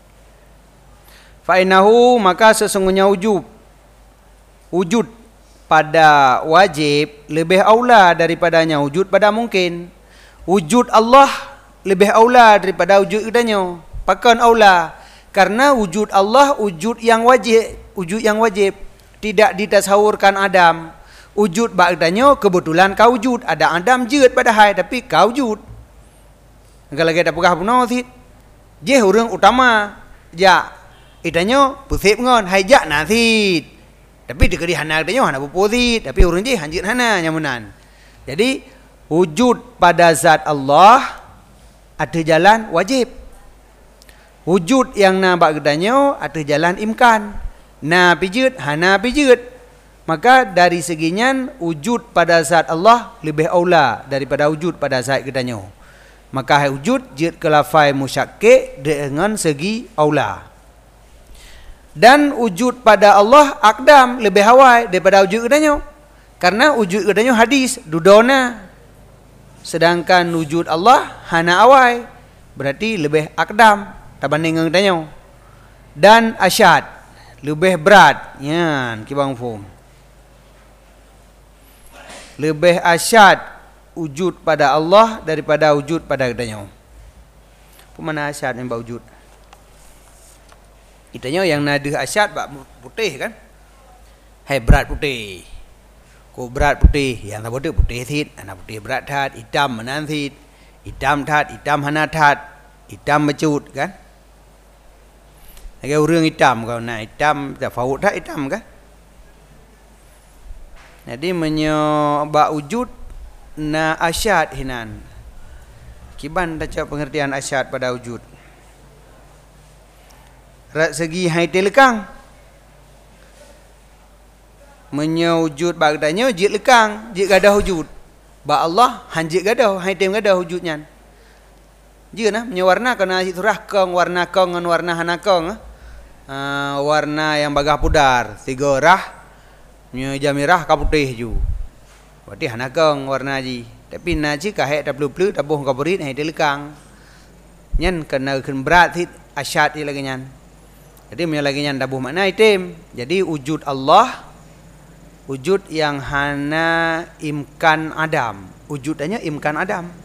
Fa innahu maka sesungguhnya wujud pada wajib lebih aula daripadanya wujud pada mungkin. Wujud Allah lebih aula daripada wujud kedanyo. Pakan aula karena wujud Allah wujud yang wajib tidak ditasawurkan Adam. Wujud ba'danyo kebetulan kau wujud, ada Adam jeut padahal tapi kau wujud. Kalau lagi ada pegah puno sit. Je urang utama. Ja idanyo pusip ngon haijak nasit. Tapi dekat di hana katanya hana berposit. Tapi orang je hanjir hana nyamunan. Jadi wujud pada zat Allah ada jalan wajib. Wujud yang nampak katanya ada jalan imkan. Na pijut hana pijut. Maka dari seginya wujud pada zat Allah lebih aula daripada wujud pada zat katanya. Maka wujud jid kelafai musyakkik dengan segi aula. Dan wujud pada Allah akdam lebih awal daripada wujud kedanyo. Karena wujud kedanyo hadis dudona. Sedangkan wujud Allah hana awal. Berarti lebih akdam berbanding dengan kedanyo. Dan asyad lebih berat. Yan kibang faham. Lebih asyad wujud pada Allah daripada wujud pada kedanyo. Pemana asyad yang wujud? Itanya yang nada asyad bak putih kan. Hai berat putih. Ko berat putih, yang tak putih sit, anak putih berat that, hitam manan sit. Hitam that, hitam hana that, hitam mecut kan. Lagi urang hitam kau nak hitam tak faut that hitam kan. Jadi menyebab wujud na asyad hinan. Kiban baca pengertian asyad pada wujud. Segi haitil lekang menyewujud bagdanya jid lekang jid gadah wujud ba Allah hanjid gadah haitim gadah wujudnya je nah menyewarna kana surah kong warna kong ngan warna hana kong warna yang bagah pudar tiga rah nya jamirah ka putih ju berarti hana kong warna ji tapi naji ka he tak blue tabuh ka berit haitil lekang nyan kena keun berat hit asyad lagi nyan. Jadi menyalaginya dabuh makna item. Jadi wujud Allah wujud yang hana imkan Adam. Wujudannya imkan Adam.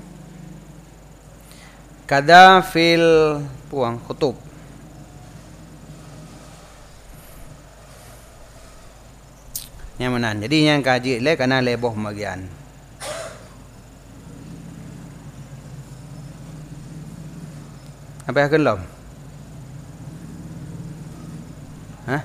Kada fil puang kutub. Nyamanan. Jadi yang kaji le kana leboh magian. Apa yang kelom? Hah?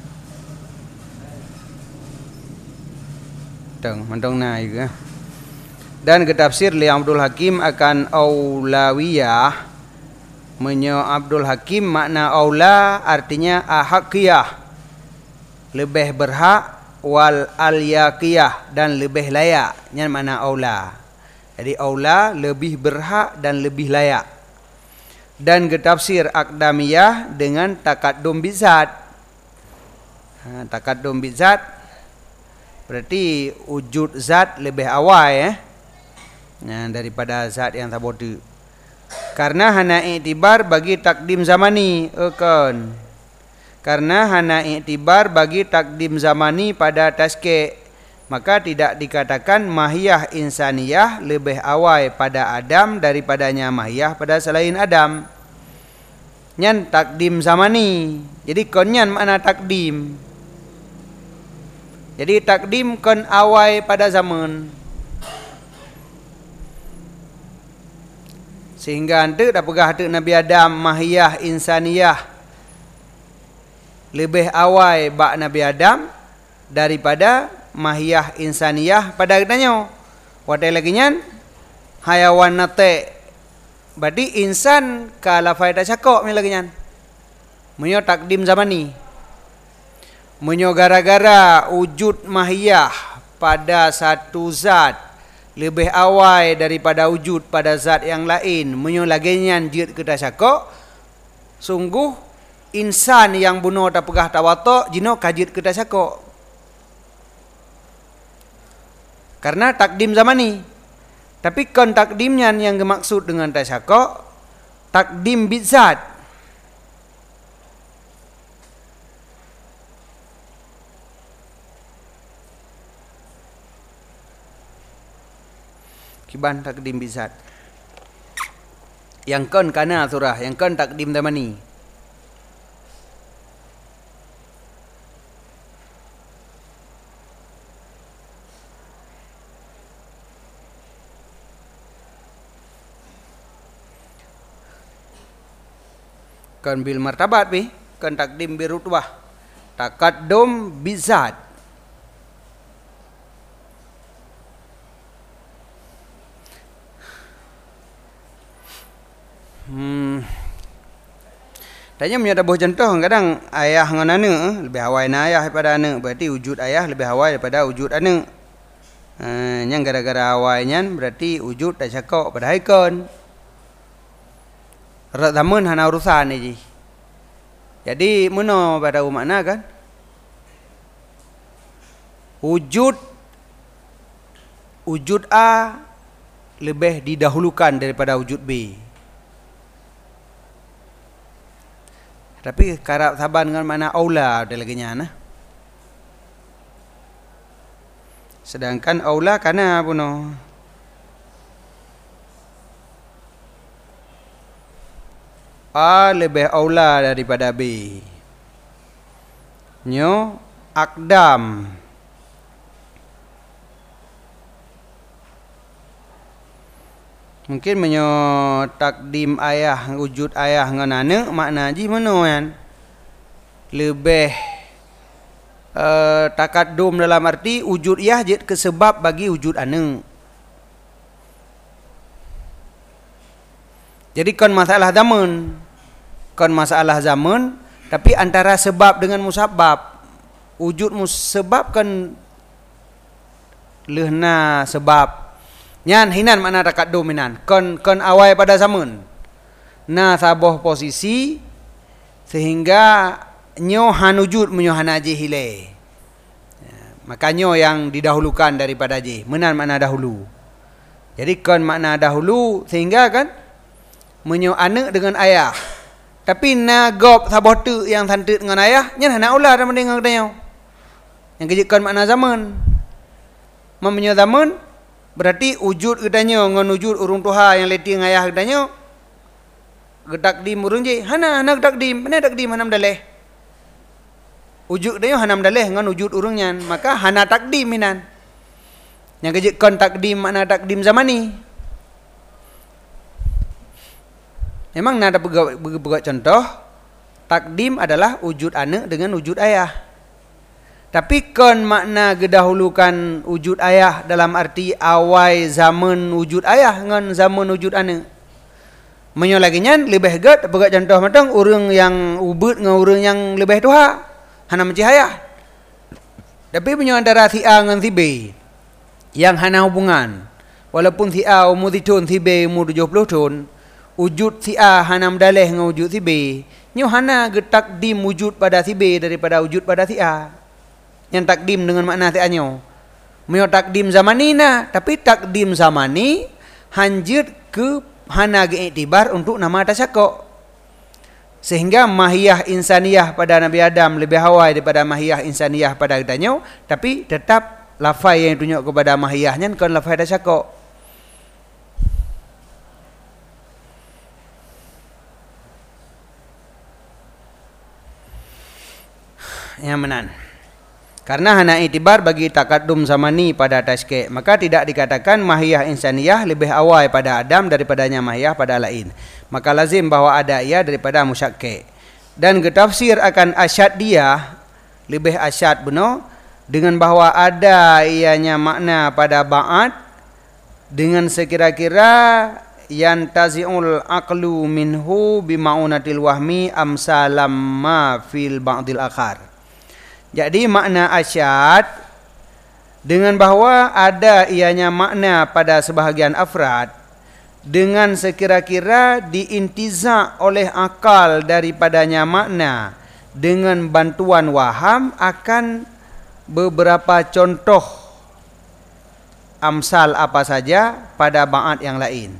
Mantong na juga. Dan ketafsir li Abdul Hakim akan aulawiyah. Menyo Abdul Hakim makna aula artinya ahaqiyah. Lebih berhak wal alyaqiyah dan lebih layak. Yang makna aula. Jadi aula lebih berhak dan lebih layak. Dan ketafsir akdamiyah dengan takaddum bizat. Takaddum bizat Berarti wujud zat lebih awal daripada zat yang saboh tu. Karena hana iktibar bagi takdim zamani akan. Karena hana iktibar bagi takdim zamani pada taskik, maka tidak dikatakan mahiyah insaniyah lebih awal pada Adam daripadanya mahiyah pada selain Adam. Nyan takdim zamani. Jadi konyan makna takdim. Jadi takdim kon awal pada zaman. Sehingga ante dah pegah tu Nabi Adam mahiyah insaniyah lebih awal bak Nabi Adam daripada mahiyah insaniyah pada katanya. Wadai lagi nyan hayawan nate. Berarti insan ka lafai tak cakap ni lagi nyan. Menyo takdim zamani. Menyo gara-gara wujud mahiyah pada satu zat lebih awal daripada wujud pada zat yang lain, menyo lagi nyan jid kita cakap. Sungguh insan yang bunuh tak pegah tawatok jino kajit kita cakap. Karena takdim zamani. Tapi kon takdimnya yang dimaksud dengan tasyakok takdim bidzat. Kiban takdim bidzat. Yang kon kana surah, yang kon takdim zamani. Kan bil martabat bi, kan takdim bi rutbah. Taqaddum bizat. Tanya punya dah contoh kadang ayah dengan anak lebih awal ayah daripada anak, berarti wujud ayah lebih awal daripada wujud anak. Yang gara-gara awalnya berarti wujud tak cakap pada haikon. Rak zaman hana urusan ni ji. Jadi mana pada makna kan? Wujud A lebih didahulukan daripada wujud B. Tapi karab saban dengan makna aula ada lagi nya. Sedangkan aula kana puno. A lebih aula daripada B. Nyo akdam. Mungkin menyo takdim ayah wujud ayah dengan anak makna ji mana kan? Lebih takaddum dalam arti wujud ayah jid kesebab bagi wujud anak. Jadi kon masalah zaman. Kon masalah zaman tapi antara sebab dengan musabab. Wujud musabab kan lehna sebab. Nyan hinan makna takaddum hinan. Kon awal pada zaman. Na saboh posisi sehingga nyo han wujud menyo han aje hile. Makanya yang didahulukan daripada aje. Menan makna dahulu. Jadi kon makna dahulu sehingga kan menyo anak dengan ayah. Tapi na gop saboh tu yang santet dengan ayah, nyan hana ulah dah mendengar katanya. Yang kejutkan makna zaman. Mempunyai zaman berarti wujud katanya dengan wujud urung tuha yang leti dengan ayah katanya. Getakdim urung je, hana getakdim, mana takdim hanam daleh. Wujud katanya hanam daleh dengan wujud urungnya, maka hana takdim minan. Yang kejutkan takdim makna takdim zamani. Memang nada buat contoh takdim adalah wujud anak dengan wujud ayah. Tapi kon makna gedahulukan wujud ayah dalam arti awal zaman wujud ayah dengan zaman wujud anak. Menyo laginya lebih gad buat contoh matang orang yang ubud dengan orang yang lebih tuha hana menci ayah. Tapi menyo antara si A dengan si B yang hana hubungan. Walaupun si A umur 7 tahun, si B umur 70 tahun. Wujud si A hanam daleh dengan wujud si B. Nyo hana getakdim wujud pada si B daripada wujud pada si A. Yang takdim dengan makna si A nyo. Meo takdim zamani na, tapi takdim zamani hanjut ke hana iktibar untuk nama tasyakuk. Sehingga mahiyah insaniyah pada Nabi Adam lebih awal daripada mahiyah insaniyah pada kita, tapi tetap lafai yang tunjuk kepada mahiyahnya kan lafai tasyakuk. Yang menan. Karena hana itibar bagi takadum zamani pada tasyakuk, maka tidak dikatakan mahiyah insaniyah lebih awal pada Adam daripadanya mahiyah pada lain. Maka lazim bahawa ada ia daripada musyakkik. Dan ketafsir akan asyad dia lebih asyad benar dengan bahawa ada ianya makna pada ba'at dengan sekira-kira yantazi'ul aqlu minhu bima'unatil wahmi amsalam ma fil ba'dil akhar. Jadi makna asyad dengan bahawa ada ianya makna pada sebahagian afrad dengan sekira-kira diintiza' oleh akal daripadanya makna dengan bantuan waham akan beberapa contoh amsal apa saja pada ba'at yang lain.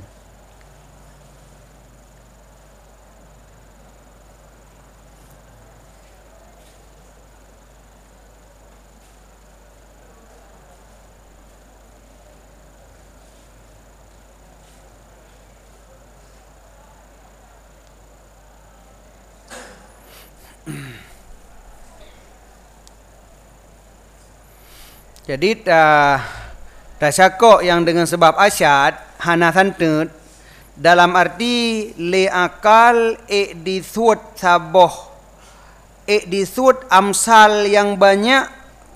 Jadi tasyakuk yang dengan sebab asyad hana santut dalam arti li akal disud saboh disud amsal yang banyak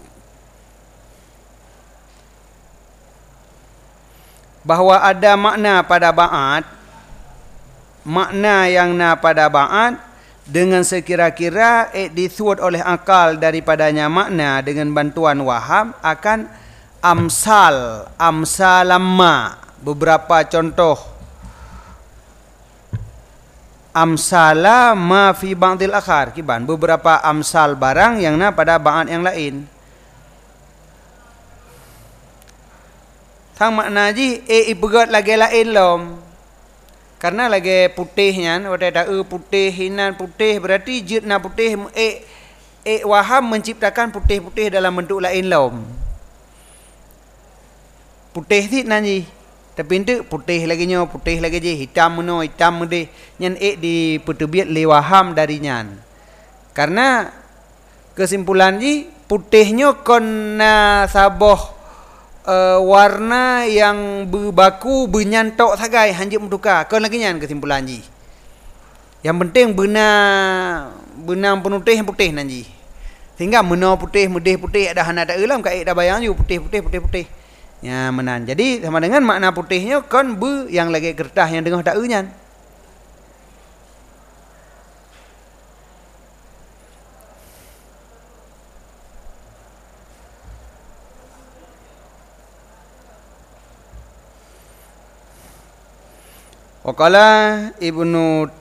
bahawa ada makna pada ba'at, makna yang na pada ba'at dengan sekira-kira disud oleh akal daripadanya makna dengan bantuan waham akan amsalamma beberapa contoh amsala ma fi ba'dil akhar kiban beberapa amsal barang yang na pada ba'at yang lain. Tang makna ji ipegat lagi lain lom. Karena lagi putihnya, ada putih, hinan putih, berarti jitna putih, waham menciptakan putih-putih dalam bentuk lain lom. Putih ti nanti, tapi itu putih lagi je, hitam meno, hitam mede, nyan di petubiat le waham dari nyan. Karena kesimpulan ji, putihnya kena saboh warna yang berbaku benyantok sagai hanjit mentukar kan lagi nyan kesimpulan ji. Yang penting benang penutih putih nanti. Sehingga mena putih medih putih ada hana tak elam kai dah bayang ju putih. Ya menan. Jadi sama dengan makna putihnya kan yang lagi kertas yang dengar tak nyan. Waqala Ibnu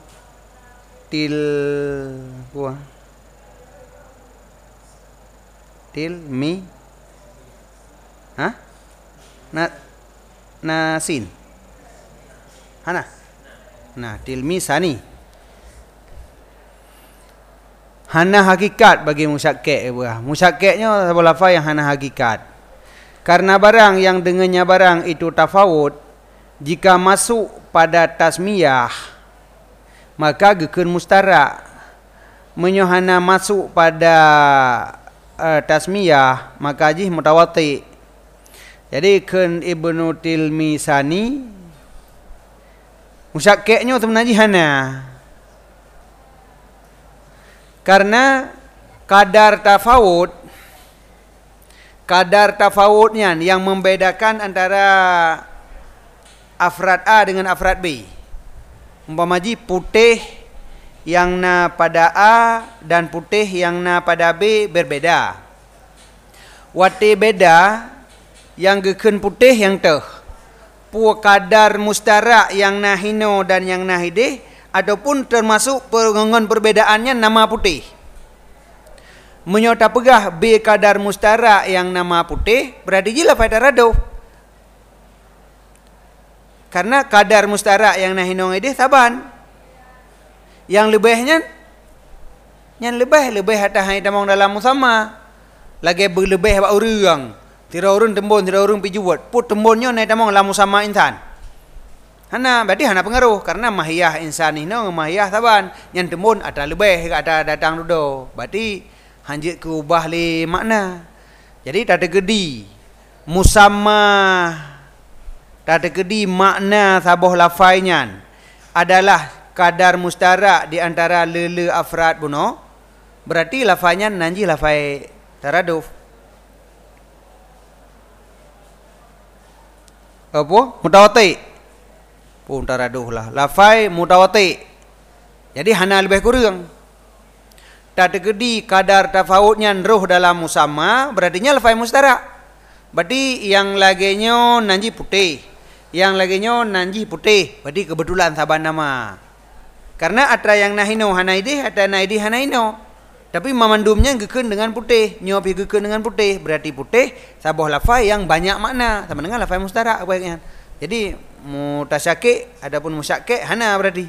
Tilmi Nasin Hana Tilmi Sani hana hakikat bagi musyakkik. Musyakkiknya sebuah lafaz yang hana hakikat. Karena barang yang dengannya barang itu tafawud, jika masuk pada tasmiyah maka gekeun mustarak. Menyohana masuk pada tasmiyah maka jih mutawati. Jadi keun Ibnu Tilmisani musyakkiknya sebenarnya hana. Karena kadar tafawudnya yang membedakan antara afrad A dengan afrad B. Umpama ji putih yang na pada A dan putih yang na pada B berbeda. Wate beda yang gekeun putih yang teh. Pu kadar mustarak yang na hino dan yang na hidih ataupun termasuk pengongon perbedaannya nama putih. menyota pegah B kadar mustarak yang nama putih, berarti je lafai taraduf. Karena kadar mustarak yang nahinong ini saban. Yang lebihnya lebih atas hai tamang dalam musamma. Lagi berlebih bak urang. Tira urun tembon, tira urun pi juwat. Put tembonnya naik tamang dalam musamma insan. Hana berarti hana pengaruh karena mahiyah insan ini mahiyah saban. Yang tembon ada lebih ada datang dulu. Berarti hanjit ke ubah le makna. Jadi tak ada gedi musamma, tak ada gedi makna sabuh lafainya adalah kadar mustarak di antara lele afrad buno. Berarti lafainya nanji lafai taraduf. Apa? Mutawati. Pun taraduf lah. Lafai mutawati. Jadi hana lebih kurang. Tak tergedi kadar tafawutnya roh dalam musamma, berartinya lafai mustarak. Berarti yang laginya nanji putih, yang laginya nanji putih. Berarti kebetulan saban nama. Karena ada yang nahino hanaidi, ada naidi hanaino. Tapi mamandumnya geken dengan putih, nyopi geken dengan putih. Berarti putih sabuh lafai yang banyak makna sama dengan lafai mustarak baiknya. Jadi mutasyakik adapun musyakkik hana berarti.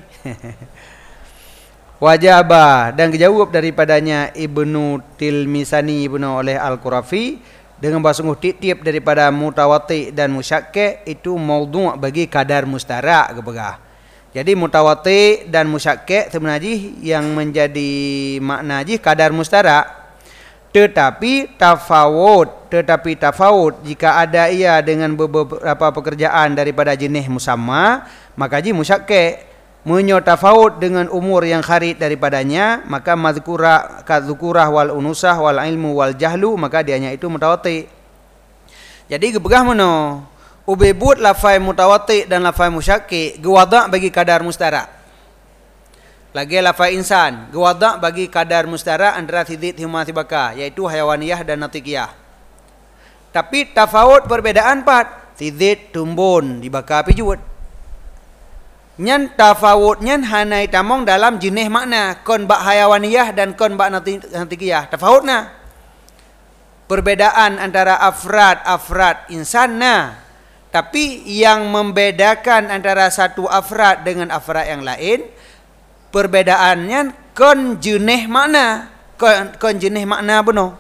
Wajaba dan dijawab daripadanya Ibnu Tilmisani Ibnu oleh Al-Qurafi dengan bersungguh tiap daripada mutawati dan musyakkik itu maudhu' bagi kadar mustarak kepegah. Jadi mutawati dan musyakkik sebenarnya yang menjadi makna ji kadar mustarak, tetapi tafawut jika ada ia dengan beberapa pekerjaan daripada jenis musamma, maka ji musyakkik. Menyo tafawut dengan umur yang kharid daripadanya, maka mazkurah kadzukurah wal unusah wal ilmu wal jahlu, maka dianya itu mutawati. Jadi kepegah mana ubebut lafai mutawati dan lafai musyakkik gewada' bagi kadar mustarak. Lagi lafai insan gewada' bagi kadar mustarak antara sidid hima sibaka, yaitu hayawaniyah dan natikiyah. Tapi tafawut perbedaan pat, sidid tumbun dibaka pijuat. Nyan tafawut nyan hanai tamong dalam jenis makna kon bak hayawaniyah dan kon bak natikiyah. Tafawutna perbedaan antara afrad insan nah. Tapi yang membedakan antara satu afrad dengan afrad yang lain, perbedaannya kon jenis makna, kon jenis makna benar.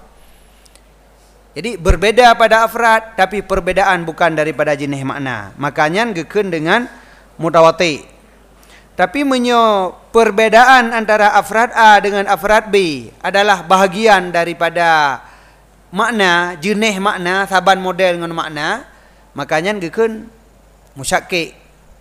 Jadi berbeda pada afrad, tapi perbedaan bukan daripada jenis makna. Makanya geken dengan mutawati. Tapi perbedaan antara afrad A dengan afrad B adalah bahagian daripada makna, jenis makna, saban model dengan makna. Makanya geken musyakkik.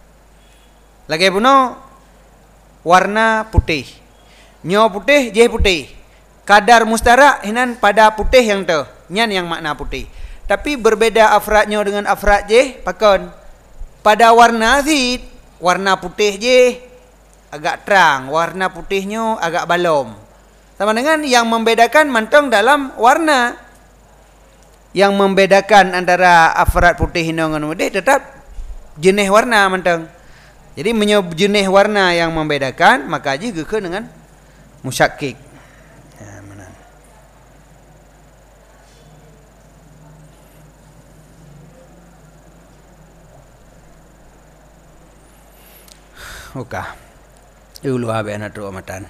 Lagi puno warna putih. Nyo putih, je putih. Kadar mustarak hinan pada putih yang tu. Nyan yang makna putih. Tapi berbeda afradnya dengan afrad je pakon. Pada warna zid, warna putih je agak terang, warna putihnya agak balom. Sama dengan yang membedakan mantong dalam warna. Yang membedakan antara afrad putih dengan putih tetap jenis warna mantong. Jadi jenis warna yang membedakan, maka aja geken dengan musyakkik. Ya, mana? Oka. Ulu habe anak tu amatan.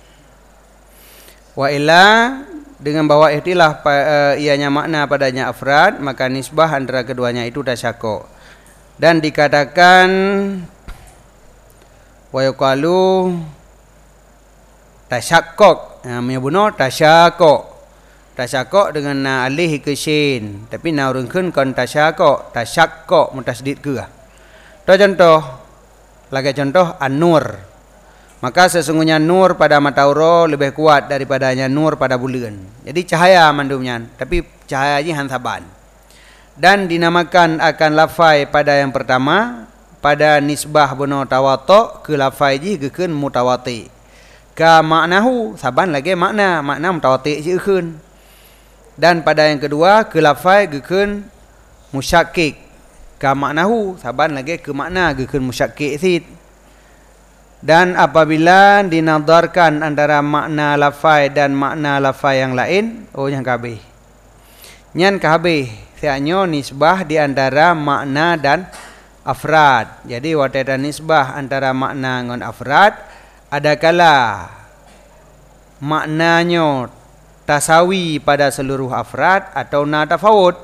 Wa illa dengan bawa ihtilah ianya makna padanya afrad, maka nisbah antara keduanya itu tasyakuk. Dan dikatakan wa yuqalu tasyakkuk. Menyebutno tasyakuk. Tasyakuk dengan na alih ke shin, tapi na urungkeun kon tasyakuk, tasyakkuk mutasdid ke. Contoh lagi contoh an-nur. Maka sesungguhnya nur pada matauro lebih kuat daripadanya nur pada bulan. Jadi cahaya mandumnya, tapi cahayanya hansaban. Dan dinamakan akan lafai pada yang pertama, pada nisbah beno tawato ke lafai ji geken mutawati. Ka maknahu saban lagi makna mutawati ji geken. Dan pada yang kedua ke lafai geken musyakkik. Ka maknahu saban lagi ke makna geken musyakkik sid. Dan apabila dinadarkan antara makna lafai dan makna lafai yang lain, oh yang kabeh. Nyan kabeh sianyo nisbah di antara makna dan afrad. Jadi wateta nisbah antara makna ngan afrad, adakala maknanya tasawi pada seluruh afrad atau na tafawud.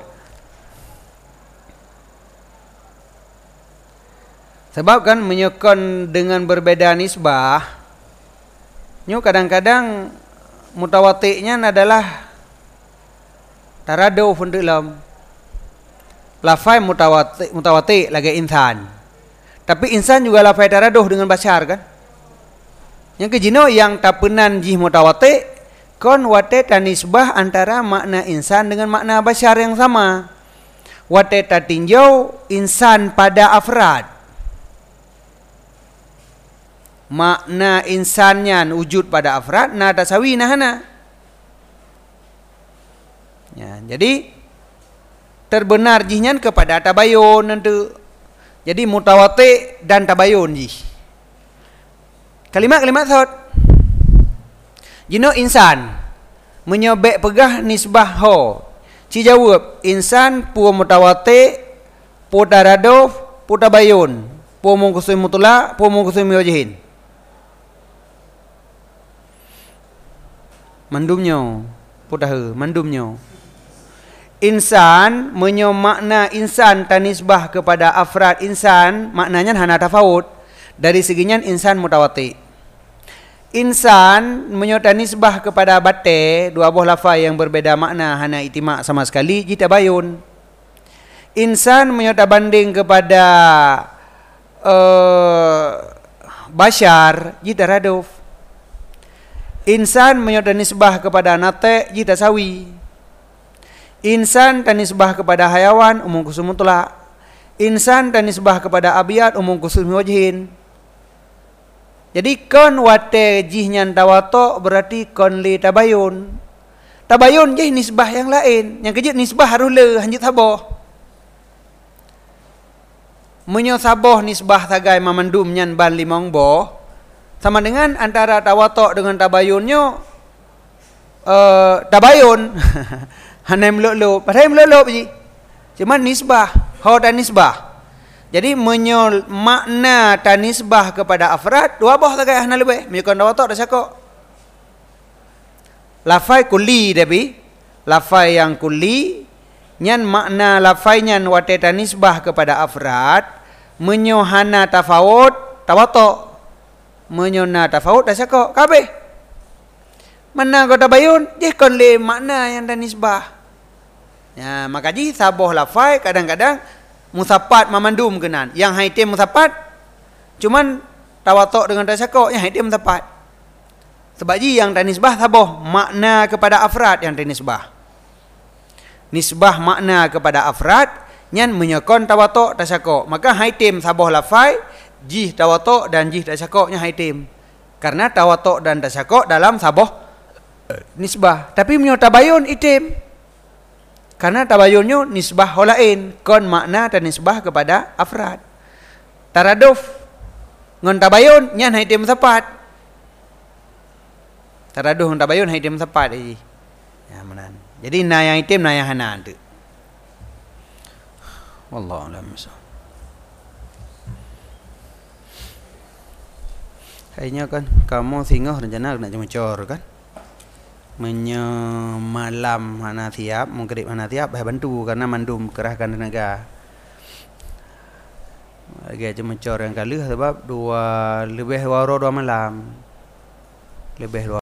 Sebab kan menyokon dengan berbeda nisbah, nyu kadang-kadang mutawatiknya adalah taraduf untuk lam. Lafai mutawatik lagi insan. Tapi insan juga lafai taraduf dengan bashar kan. Yang kejino yang tapenan jih mutawatik kon wate tanisbah antara makna insan dengan makna bashar yang sama. Wate tatinjau insan pada afrad. Makna insannya wujud pada afrad na tasawi nahana. Ya, jadi terbenar jihnya kepada tabayun nanti. Jadi mutawatik dan tabayun jih. Kalimat-kalimat thot. Jino insan menyobek pegah nisbah ho. Ci jawab insan pu mutawatik, pu taraduf, pu tabayun, pu mungkusim mutula, pu mungkusim wajhin. Mandumnya putahe mandumnya insan menyo makna insan tanisbah kepada afrad insan maknanya hana tafawud dari seginya insan mutawati. Insan menyo tanisbah kepada bate dua buah lafaz yang berbeda makna hana itimak sama sekali jita bayun. Insan menyo tabanding kepada bashar jita raduf. Insan menyodar nisbah kepada nate jita sawi. Insan tanisbah kepada hayawan umum kusum mutlak. Insan tanisbah kepada abiyat umum kusum wajhin. Jadi kon wate jihnya tawato berarti kon li tabayun. Tabayun jih nisbah yang lain. Yang kejut nisbah harus le hanjut saboh. Menyo saboh nisbah tagai mamandum nyan ban limong boh. Sama dengan antara tawatok dengan tabayunnya tabayun hanai melolo padahal melolo ji cuma nisbah ho dan nisbah. Jadi menyol makna tanisbah kepada afrad dua boh tagai hana lebih menyokon tawatok dah syakok lafai kulli tapi lafai yang kulli nyan makna lafai nyan wate tanisbah kepada afrad menyohana tafawud tawatok menyona tafawud dah syakok kabeh mana kau tabayun jih kon le makna yang dan nisbah ya maka ji saboh lafai kadang-kadang musapat mamandum kenan yang haitim musapat cuman tawatok dengan dah syakok yang haitim musapat sebab ji yang dan nisbah saboh makna kepada afrad yang dan nisbah makna kepada afrad nyan menyokon tawatok dah syakok maka haitim saboh lafai jih tawatok dan jih tasyakoknya haitim. Karena tawatok dan tasyakok dalam saboh nisbah. Tapi menyo tabayun itim. Karena tabayunnya nisbah holain. Kon makna dan nisbah kepada afrad. Taraduf. Ngon tabayun nyan haitim sepat. Taraduf ngon tabayun haitim sepat. Ya menan. Jadi na yang itim na yang hanan tu. Wallahu a'lam bishawab. Kayaknya kan kamu singoh rencana nak cemecor kan malam hana tiap mengkerip hana tiap bantu karena mandum kerahkan tenaga lagi cemecor yang kali sebab dua lebih waro 2 malam lebih